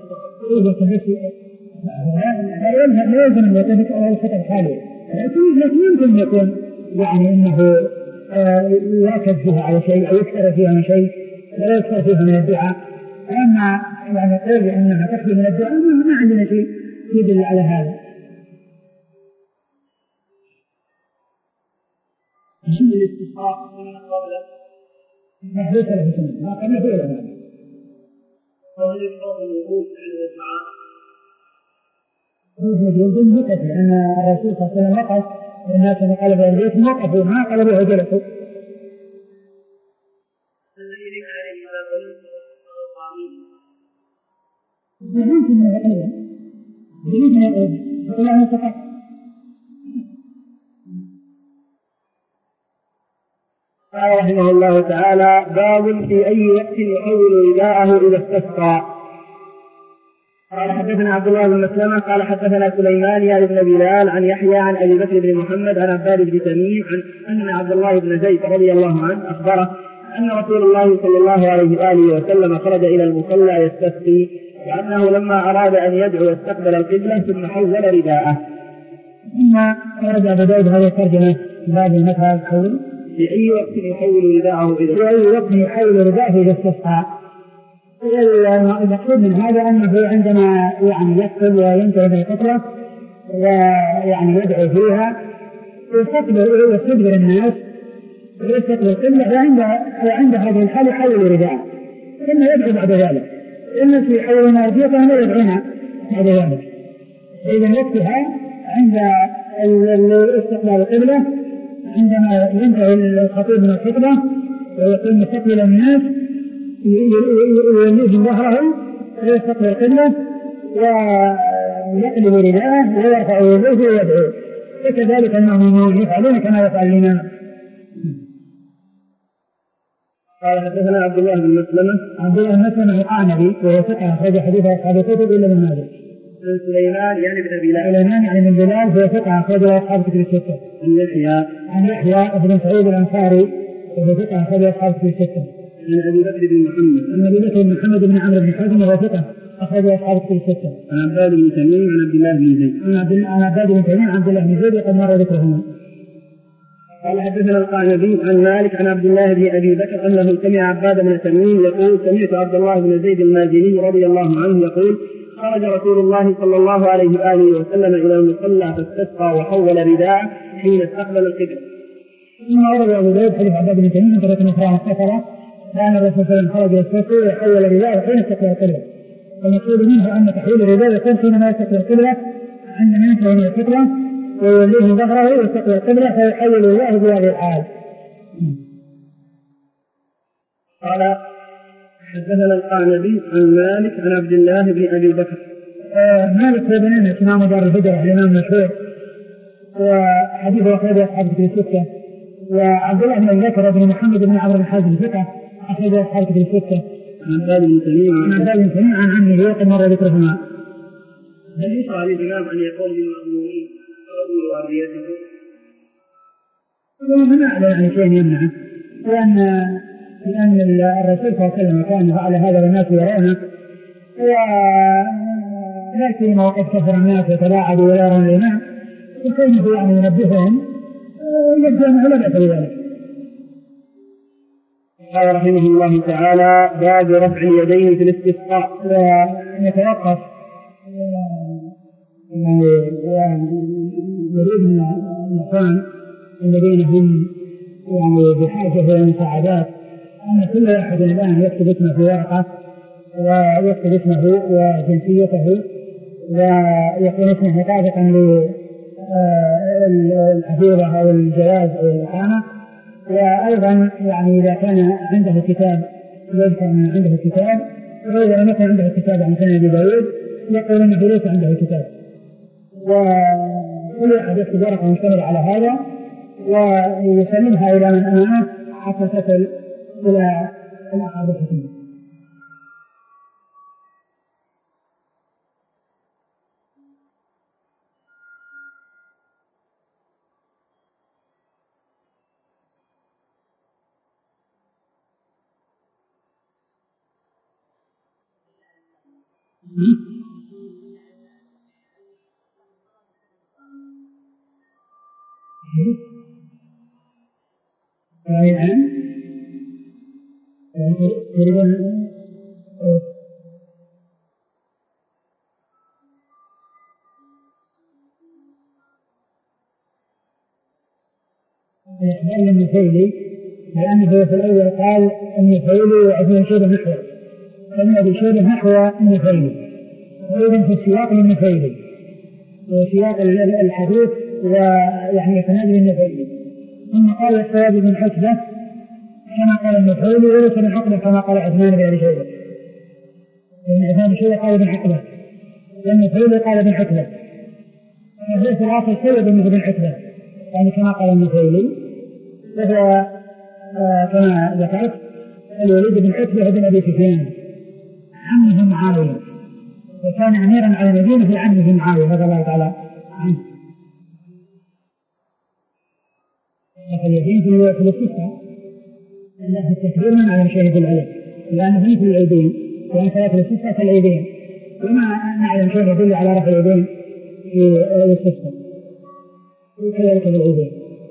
لا يلزم أن يكون الخطبة خالية لكن يمكن يكون يعني أنه يأكد فيها على شيء أو يكثر فيها من شيء ولا يكثر فيها من الدعاء. أما يعني قول أنها تخلي من الدعاء ما عندنا شيء يدل على هذا. من الاستسقاء من قبل محدث له سنة ما قبل فعل هذا. قول الفضل الوقوف عند الدعاء. وجود مكتب لأن الرسول صلى الله عليه وسلم وقف والناس من قلب البيت وقفوا ما قلبوا جلسوا. يمكن أن يقلبها يمكن أن يقلبها يقول فقط. قال رحمه الله تعالى باب في أي وقت يحول رداءه إذا استسقى. قال حدثنا عبد الله بن مسلمة قال حدثنا سليمان يعني بن بلال عن يحيى عن أبي بكر بن محمد عن عباد بن تميم عن أن عبد الله بن زيد رضي الله عنه أخبره أن رسول الله صلى الله عليه وآله وسلم خرج إلى المصلى يستسقي وأنه لما أراد أن يدعو يستقبل القبلة ثم حول رداءه. ثم ورد أبو داود هذه الترجمة باب المذهب قول في أي وقت يحول رداءه إذا في أي وقت يحول رداءه إذا استسقى. المقصود من هذا أنه عندما يعني يدخل وينتهي من الفترة ويعني يدعو فيها يستقبل يستقبل الناس ويستقبل القبلة وعند وعند هذه الحالة يحول رداءه ثم يدعو بعد ذلك. الناس يحولون أرضيتهم ويدعون بعد ذلك. إذا وقتها عند استقبال القبلة عندما ينتهي الخطيب من الخطبة ويكون مستقبل الناس يوليه ظهره ويستقبل القبلة ويقلب رداءه ويرفع يديه ويدعو وكذلك المؤمنون يفعلون كما يفعل الإمام. قال حدثنا عبد الله بن مسلمة عبد الله بن مسلمة القعنبي وهو ثقة أخرج حديثه أصحاب الكتب إلا من ماجه. عن سليمان يعني بن بلال سليمان يعني بن بلال وهو ثقة أخرج أصحاب الكتب الستة. عن يحيى عن يحيى بن سعيد الأنصاري وهو ثقة أخرج أصحاب الكتب الستة. عن أبي بكر بن محمد عن أبي بكر بن محمد بن عمرو بن حزم وهو ثقة أخرج أصحاب الكتب الستة. عن عباد بن تميم عن عبد الله بن زيد. عن عباد بن تميم عن عبد الله بن زيد وقد مر ذكرهما. قال حدثنا القعنبي عن مالك عن عبد الله بن ابي بكر انه سمع عباد بن تميم يقول سمعت عبد الله بن زيد المازني رضي الله عنه يقول خرج رسول الله صلى الله عليه واله وسلم الى المصلى فاستسقى وحول رداءه حين استقبل القبله. ثم ورد ابو زيد حديث عباد بن تميم طريق اخرى مختصره كان الرسول صلى الله عليه وسلم خرج يستسقي وحول رداءه حين استقبل القبله. والمقصود منه ان تحويل الرداء يكون حينما يستقبل القبله عندما ينتهي من الفطره ويوليه ظهره ويستقبل القبلة فيحول الله بهذه الحال. قال حدثنا القعنبي عن مالك عن عبد الله بن ابي بكر. آه مالك هو بن انس امام دار الهجره الامام المشهور وحديثه اخرجه اصحاب الكتب السته. وعبد الله بن ابي بكر بن محمد بن عمرو بن حازم ثقه اخرجه اصحاب الكتب السته. عن عباد بن تميم عن عباد بن تميم عن عمه وقد مر ذكرهما. هل يشرع للامام ان يقول للمأمومين ومن أعلى يعني شيء يمنعه لأن لأن الرسول صلى الله عليه وسلم كان على هذا والناس يرونه ولكن وقد كثر الناس وتباعدوا ولا يرون الإمام وكونه يعني ينبههم يبدون لا بأس بذلك. قال رحمه الله تعالى باب رفع اليدين في الاستسقاء ويتوقف يريد من الإخوان الذين هم يعني بحاجة إلى مساعدات أن كل واحد الآن يكتب اسمه في ورقة ويكتب اسمه وجنسيته ويكون اسمه مطابقا للحفيظة أو الجواز أو الإقامة. وأيضا يعني إذا كان عنده كتاب يذكر أن عنده كتاب وإذا لم يكن عنده كتاب عن سنة أبي داود يقول أنه ليس عنده كتاب. وكل أحد يكتب ورقة مشتملة على هذا ويسلمها إلى من أمامه حتى تصل إلى الأقارب الحكومة. الآن تريدون الإحلال النفيلي لأنه في الأول قال النفيلي وعدنا شيء نحوه فإن بشيء نحو النفيلي وإذن في السياق للنفيلي وسياق الحديث ويعني يتنازل النفيلي. ثم قال الصواب بن حسبة كما قال النفيلي وليس بن عقبة كما قال عثمان بن أبي شيبة لأن عثمان بن شيبة قال بن عقبة والنفيلي قال بن حسبة فهي في الأصل سيد بن حسبة يعني كما قال النفيلي وهو آه كما ذكرت الوليد بن حسبة بن أبي سفيان عمه معاوية وكان أميرا على المدينة في عمه معاوية رضي الله تعالى عنه. اليدين في الاستسقاء الله التكبير من على شاهد العلم لأنه مثل العيدين لأن صلاة الاستسقاء كالعيدين وما نعلم شيء يدل على رفع اليدين في الاستسقاء وكذلك بالعيدين.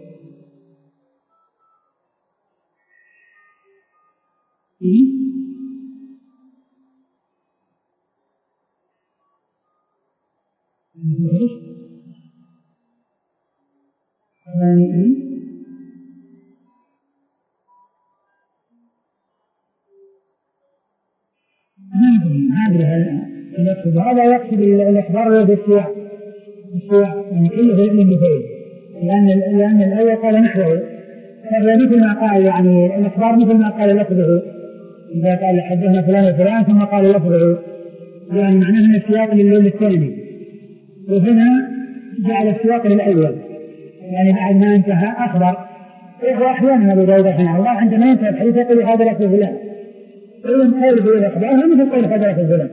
هذا يقصد الإخبار بالسياق السياق يعني كله يؤمن بفعل لأن لأن الآية قال نحوه فهذا مثل ما قال يعني الإخبار مثل ما قال لفظه إذا قال حدثنا فلان وفلان ثم قال لفظه يعني معناه من السياق لليل الثاني وهنا جعل السياق للأول يعني بعد ما انتهى أخبر وأحيانا أبو داود رحمه الله عندما ينتهي الحديث يقول هذا لفظ فلان إذن قول به الأخبار مثل قول هذا لفظ فلان.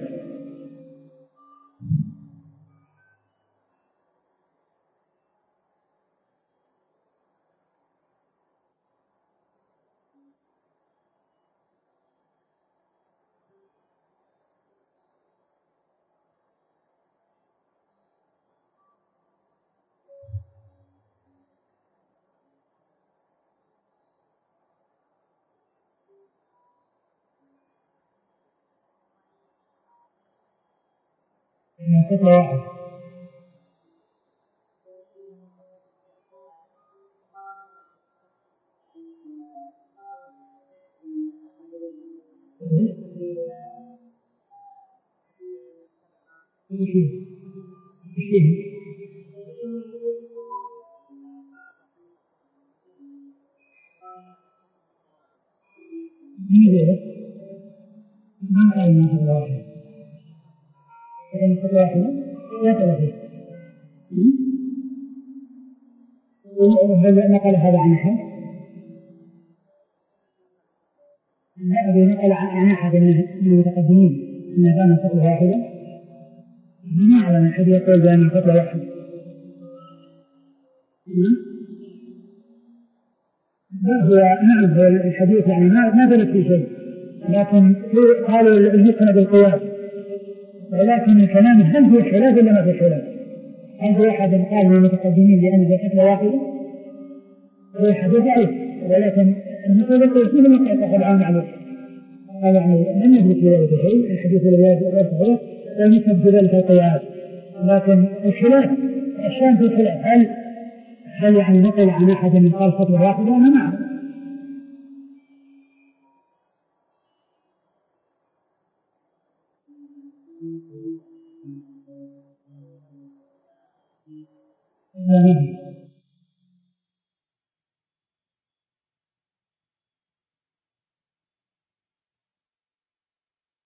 من خطوة واحدة. ما كان من خطوة واحدة، كان خطوة واحدة لا ثلاثة. هل نقل هذا عن أحد؟ الذي نقل عن أحد من المتقدمين أنه كان خطوة واحدة، ما أعلم أحد يقول بأن خطوة واحدة. هو نعم هو الحديث يعني ما ما دلت في شيء، لكن قالوا المسند القياس، ولكن الكلام هل في خلاف ولا ما في خلاف؟ هل في أحد قال من المتقدمين بأن خطوة واحدة؟ هو الحديث ضعيف، ولكن المسند القياس من يقع العام عليه. هذا يعني لم يثبت بذلك شيء، الحديث الذي يثبت لم يثبت بذلك القياس، لكن الخلاف الشان في الخلاف هل هل يعني نقل عن أحد من قال خطوة واحدة؟ أنا ما أعرف. Thank you.